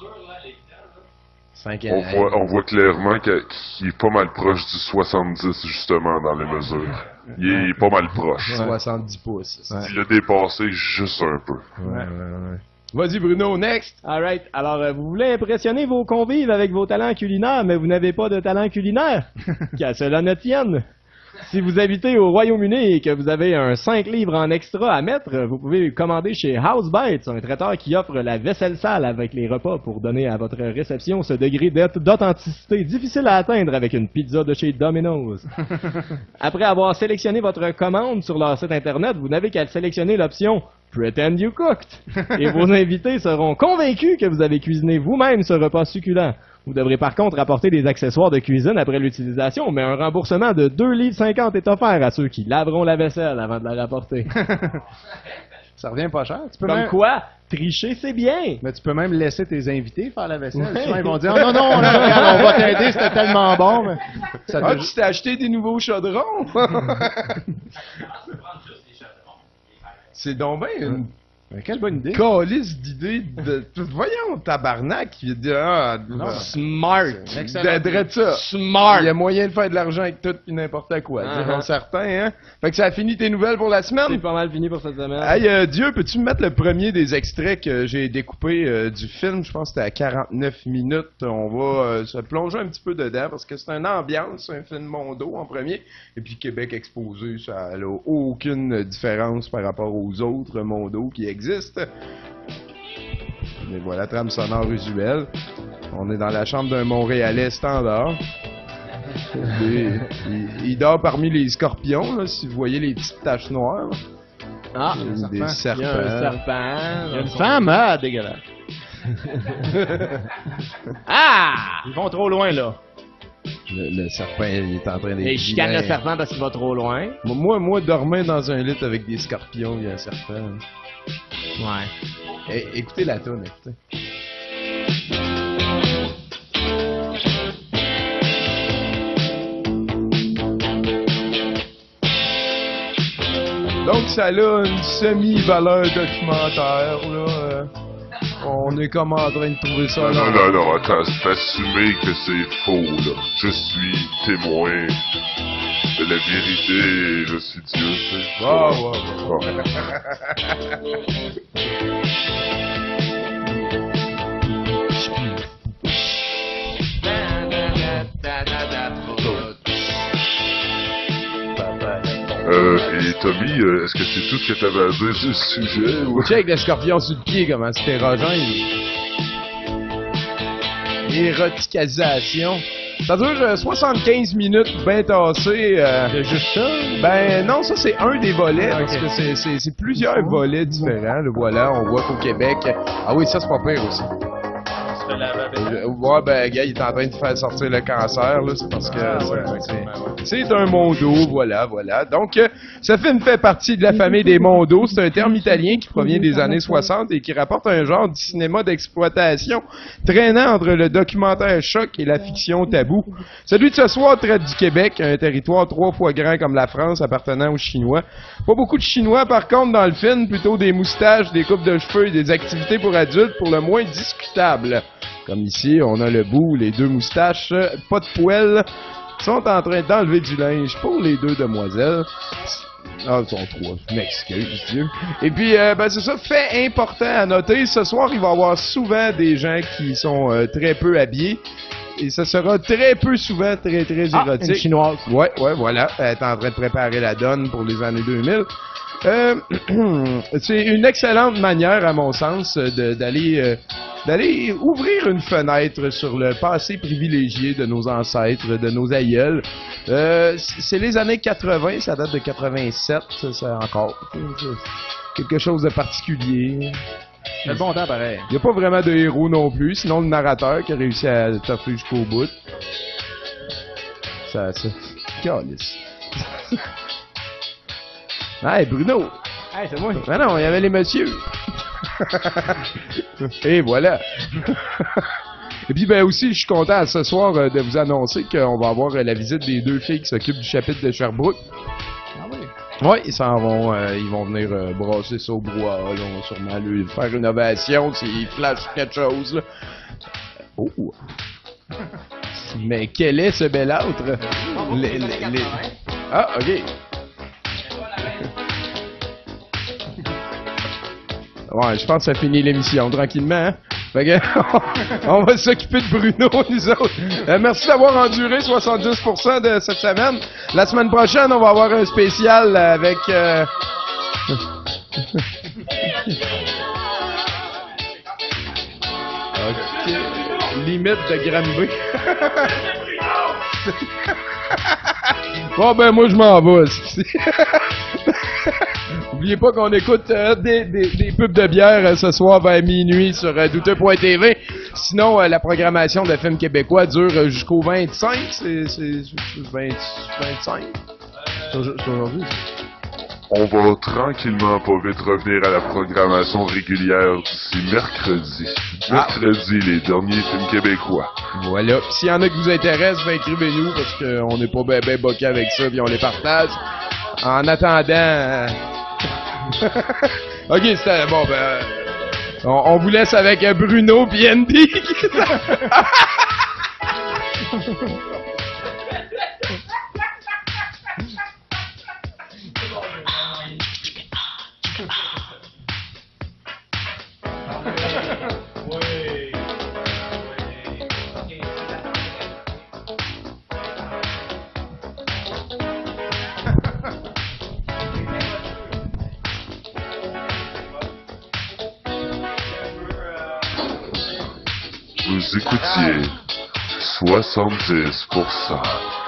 Cinq On ans. voit, on voit clairement que- qu'il est pas mal proche du soixante-dix, justement, dans les mesures. Il est pas mal proche. soixante-dix pouces. Il l'a dépassé juste un peu. Ouais, ouais, ouais. Vas-y, Bruno, next! Alright, alors euh, vous voulez impressionner vos convives avec vos talents culinaires, mais vous n'avez pas de talent culinaire? Qu'à cela ne tienne! Si vous habitez au Royaume-Uni et que vous avez un cinq livres en extra à mettre, vous pouvez commander chez House Bites, un traiteur qui offre la vaisselle sale avec les repas pour donner à votre réception ce degré d'aut- d'authenticité difficile à atteindre avec une pizza de chez Domino's. Après avoir sélectionné votre commande sur leur site internet, vous n'avez qu'à sélectionner l'option Pretend You Cooked et vos invités seront convaincus que vous avez cuisiné vous-même ce repas succulent. Vous devrez par contre apporter des accessoires de cuisine après l'utilisation, mais un remboursement de deux livres cinquante est offert à ceux qui laveront la vaisselle avant de la rapporter. Ça revient pas cher. Tu peux Comme même... quoi, tricher c'est bien! Mais tu peux même laisser tes invités faire la vaisselle. Ouais. Souvent, ils vont dire, oh, non, non, là, regarde, on va t'aider, c'était tellement bon. Mais... Ça Ah, te- tu t'es acheté des nouveaux chaudrons? C'est donc bien une Mais quelle bonne idée. Calice d'idée de... Voyons, tabarnak, il dit, ah, Non, smart. Excellent. Drette ça. Smart. Il y a moyen de faire de l'argent avec tout et n'importe quoi, Uh-huh. diront certains, hein. Fait que ça a fini tes nouvelles pour la semaine? C'est pas mal fini pour cette semaine. Hey, euh, Dieu, peux-tu me mettre le premier des extraits que j'ai découpé euh, du film? Je pense que c'était à quarante-neuf minutes. On va euh, se plonger un petit peu dedans parce que c'est une ambiance, un film mondo en premier. Et puis Québec exposé, ça n'a aucune différence par rapport aux autres mondos qui existent. Mais voilà, trame sonore usuelle. On est dans la chambre d'un Montréalais standard. Et, il, il dort parmi les scorpions, là, si vous voyez les petites taches noires. Ah, des serpents. Il y a un serpent. Il y a une femme, ah, dégueulasse. Ah! Ils vont trop loin, là. Le, le serpent, il est en train d'être... Et je chicane le serpent parce qu'il va trop loin. Moi, moi, dormir dans un lit avec des scorpions, il y a un serpent. Ouais. É- écoutez la toune, écoutez. Donc, ça a une semi-valeur documentaire, là. euh, on est comme en train de trouver ça Non, là. non, non, attends, c'est assumé que c'est faux, là. Je suis témoin de la vérité, je suis Dieu, tu sais. Ah, ouais, Euh, et Tommy, euh, est-ce que c'est tout ce que t'avais à dire sur ce sujet, ou... Check le scorpion sur le pied, comment c'est érogène. Éroticalisation. Ça dure euh, soixante-quinze minutes bien tassé. Euh, C'est juste ça? Ben non, ça c'est un des volets, parce que c'est, c'est, c'est plusieurs volets différents. Le voilà, on voit qu'au Québec... Ah oui, ça c'est pas pire aussi. Euh, Ouais, ben, gars, il est en train de faire sortir le cancer, là, c'est parce que c'est, c'est, c'est un mondo, voilà, voilà. Donc, euh, ce film fait partie de la famille des mondos. C'est un terme italien qui provient des années soixante et qui rapporte un genre de cinéma d'exploitation traînant entre le documentaire choc et la fiction tabou. Celui de ce soir traite du Québec, un territoire trois fois grand comme la France appartenant aux Chinois. Pas beaucoup de Chinois, par contre, dans le film, plutôt des moustaches, des coupes de cheveux et des activités pour adultes pour le moins discutables. Comme ici, on a le bout, les deux moustaches, euh, pas de poêle, sont en train d'enlever du linge pour les deux demoiselles. Ah, ils sont trois, je m'excuse, Dieu. Et puis, euh, ben c'est ça, fait important à noter, ce soir, il va y avoir souvent des gens qui sont euh, très peu habillés. Et ça sera très peu souvent très, très Ah, érotique. une chinoise. Ouais, ouais, voilà. Elle est en train de préparer la donne pour les années deux mille. Euh, c'est une excellente manière, à mon sens, de, d'aller, euh, d'aller ouvrir une fenêtre sur le passé privilégié de nos ancêtres, de nos aïeuls. Euh, c'est les années quatre-vingts, ça date de quatre-vingt-sept, ça, ça encore. C'est quelque chose de particulier. C'est le bon temps, pareil. Il n'y a pas vraiment de héros non plus, sinon le narrateur qui a réussi à toffer jusqu'au bout. Ça, ça. Calice. Hey, Bruno! Hey, c'est moi! Ah non, il y avait les messieurs! Et voilà! Et puis, ben aussi, je suis content ce soir euh, de vous annoncer qu'on va avoir euh, la visite des deux filles qui s'occupent du chapitre de Sherbrooke. Ah oui? Oui, ils s'en vont, euh, ils vont venir euh, brasser ça au brouhaha, là, on va sûrement lui faire une ovation s'il flash quelque chose, là. Oh! Mais quel est ce bel autre? Les, les, les... Ah, ok. Ouais, je pense que ça finit l'émission tranquillement. Hein? Fait que, on va s'occuper de Bruno, nous autres. Euh, merci d'avoir enduré soixante-dix pour cent de cette semaine. La semaine prochaine, on va avoir un spécial avec... Euh... ok. Limite de Granby. Bon, ben moi, je m'en vais. N'oubliez pas qu'on écoute euh, des, des, des pubs de bière euh, ce soir vers minuit sur euh, douteux point t v. Sinon, euh, la programmation de films québécois dure euh, jusqu'au vingt-cinq. C'est, c'est, c'est vingt, vingt-cinq. C'est aujourd'hui. On va tranquillement pas vite revenir à la programmation régulière d'ici mercredi. Mercredi, les derniers films québécois. Voilà. S'il y en a qui vous intéressent, ben écrivez-nous parce qu'on n'est pas ben ben boqué avec ça puis on les partage. En attendant... Euh... Ok, c'était bon, ben. On, on vous laisse avec euh, Bruno pis Andy. Vous écoutiez soixante-dix pour cent.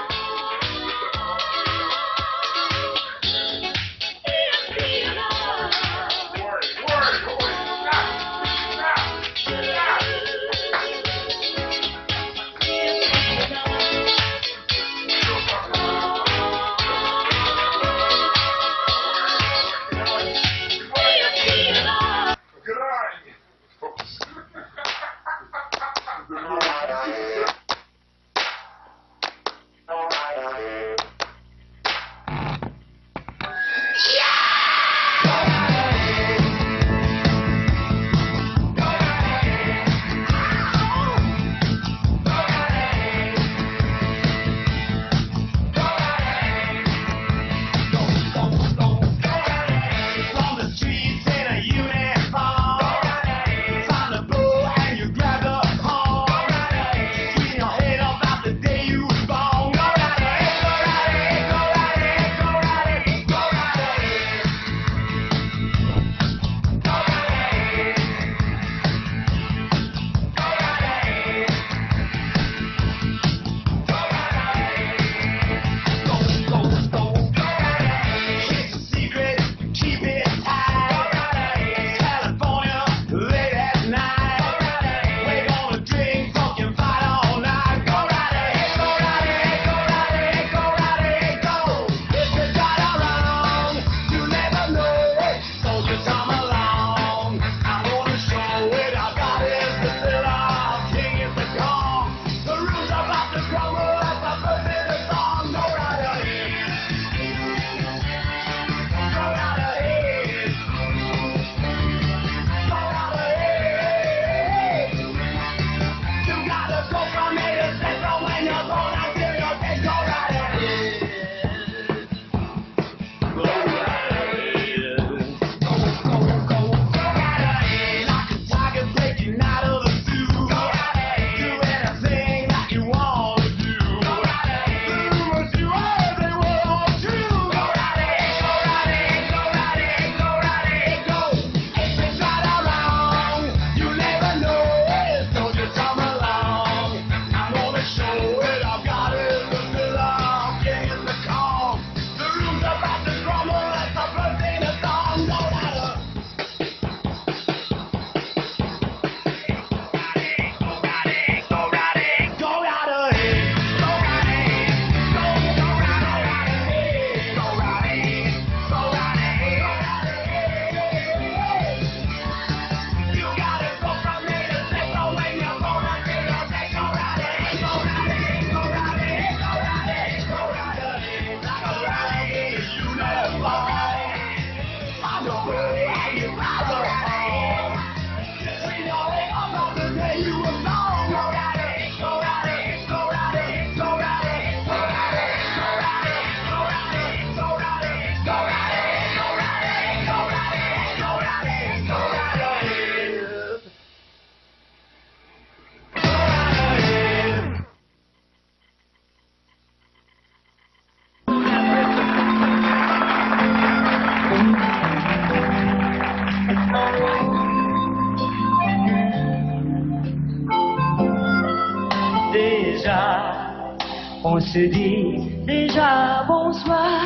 On se dit déjà bonsoir,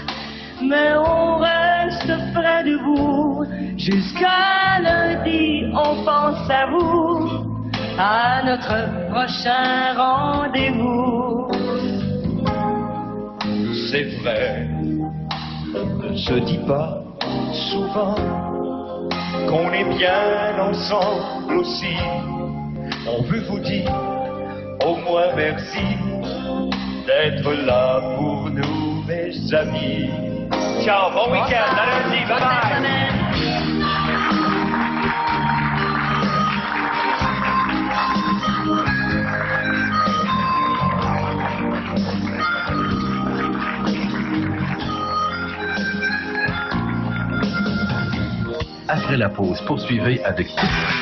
mais on reste près de vous. Jusqu'à lundi, on pense à vous, à notre prochain rendez-vous. C'est vrai, ne se dit pas souvent qu'on est bien ensemble aussi. On veut vous dire au moins merci d'être là pour nous, mes amis. Ciao, bon week-end, à lundi, bye bye. Après la pause, poursuivez avec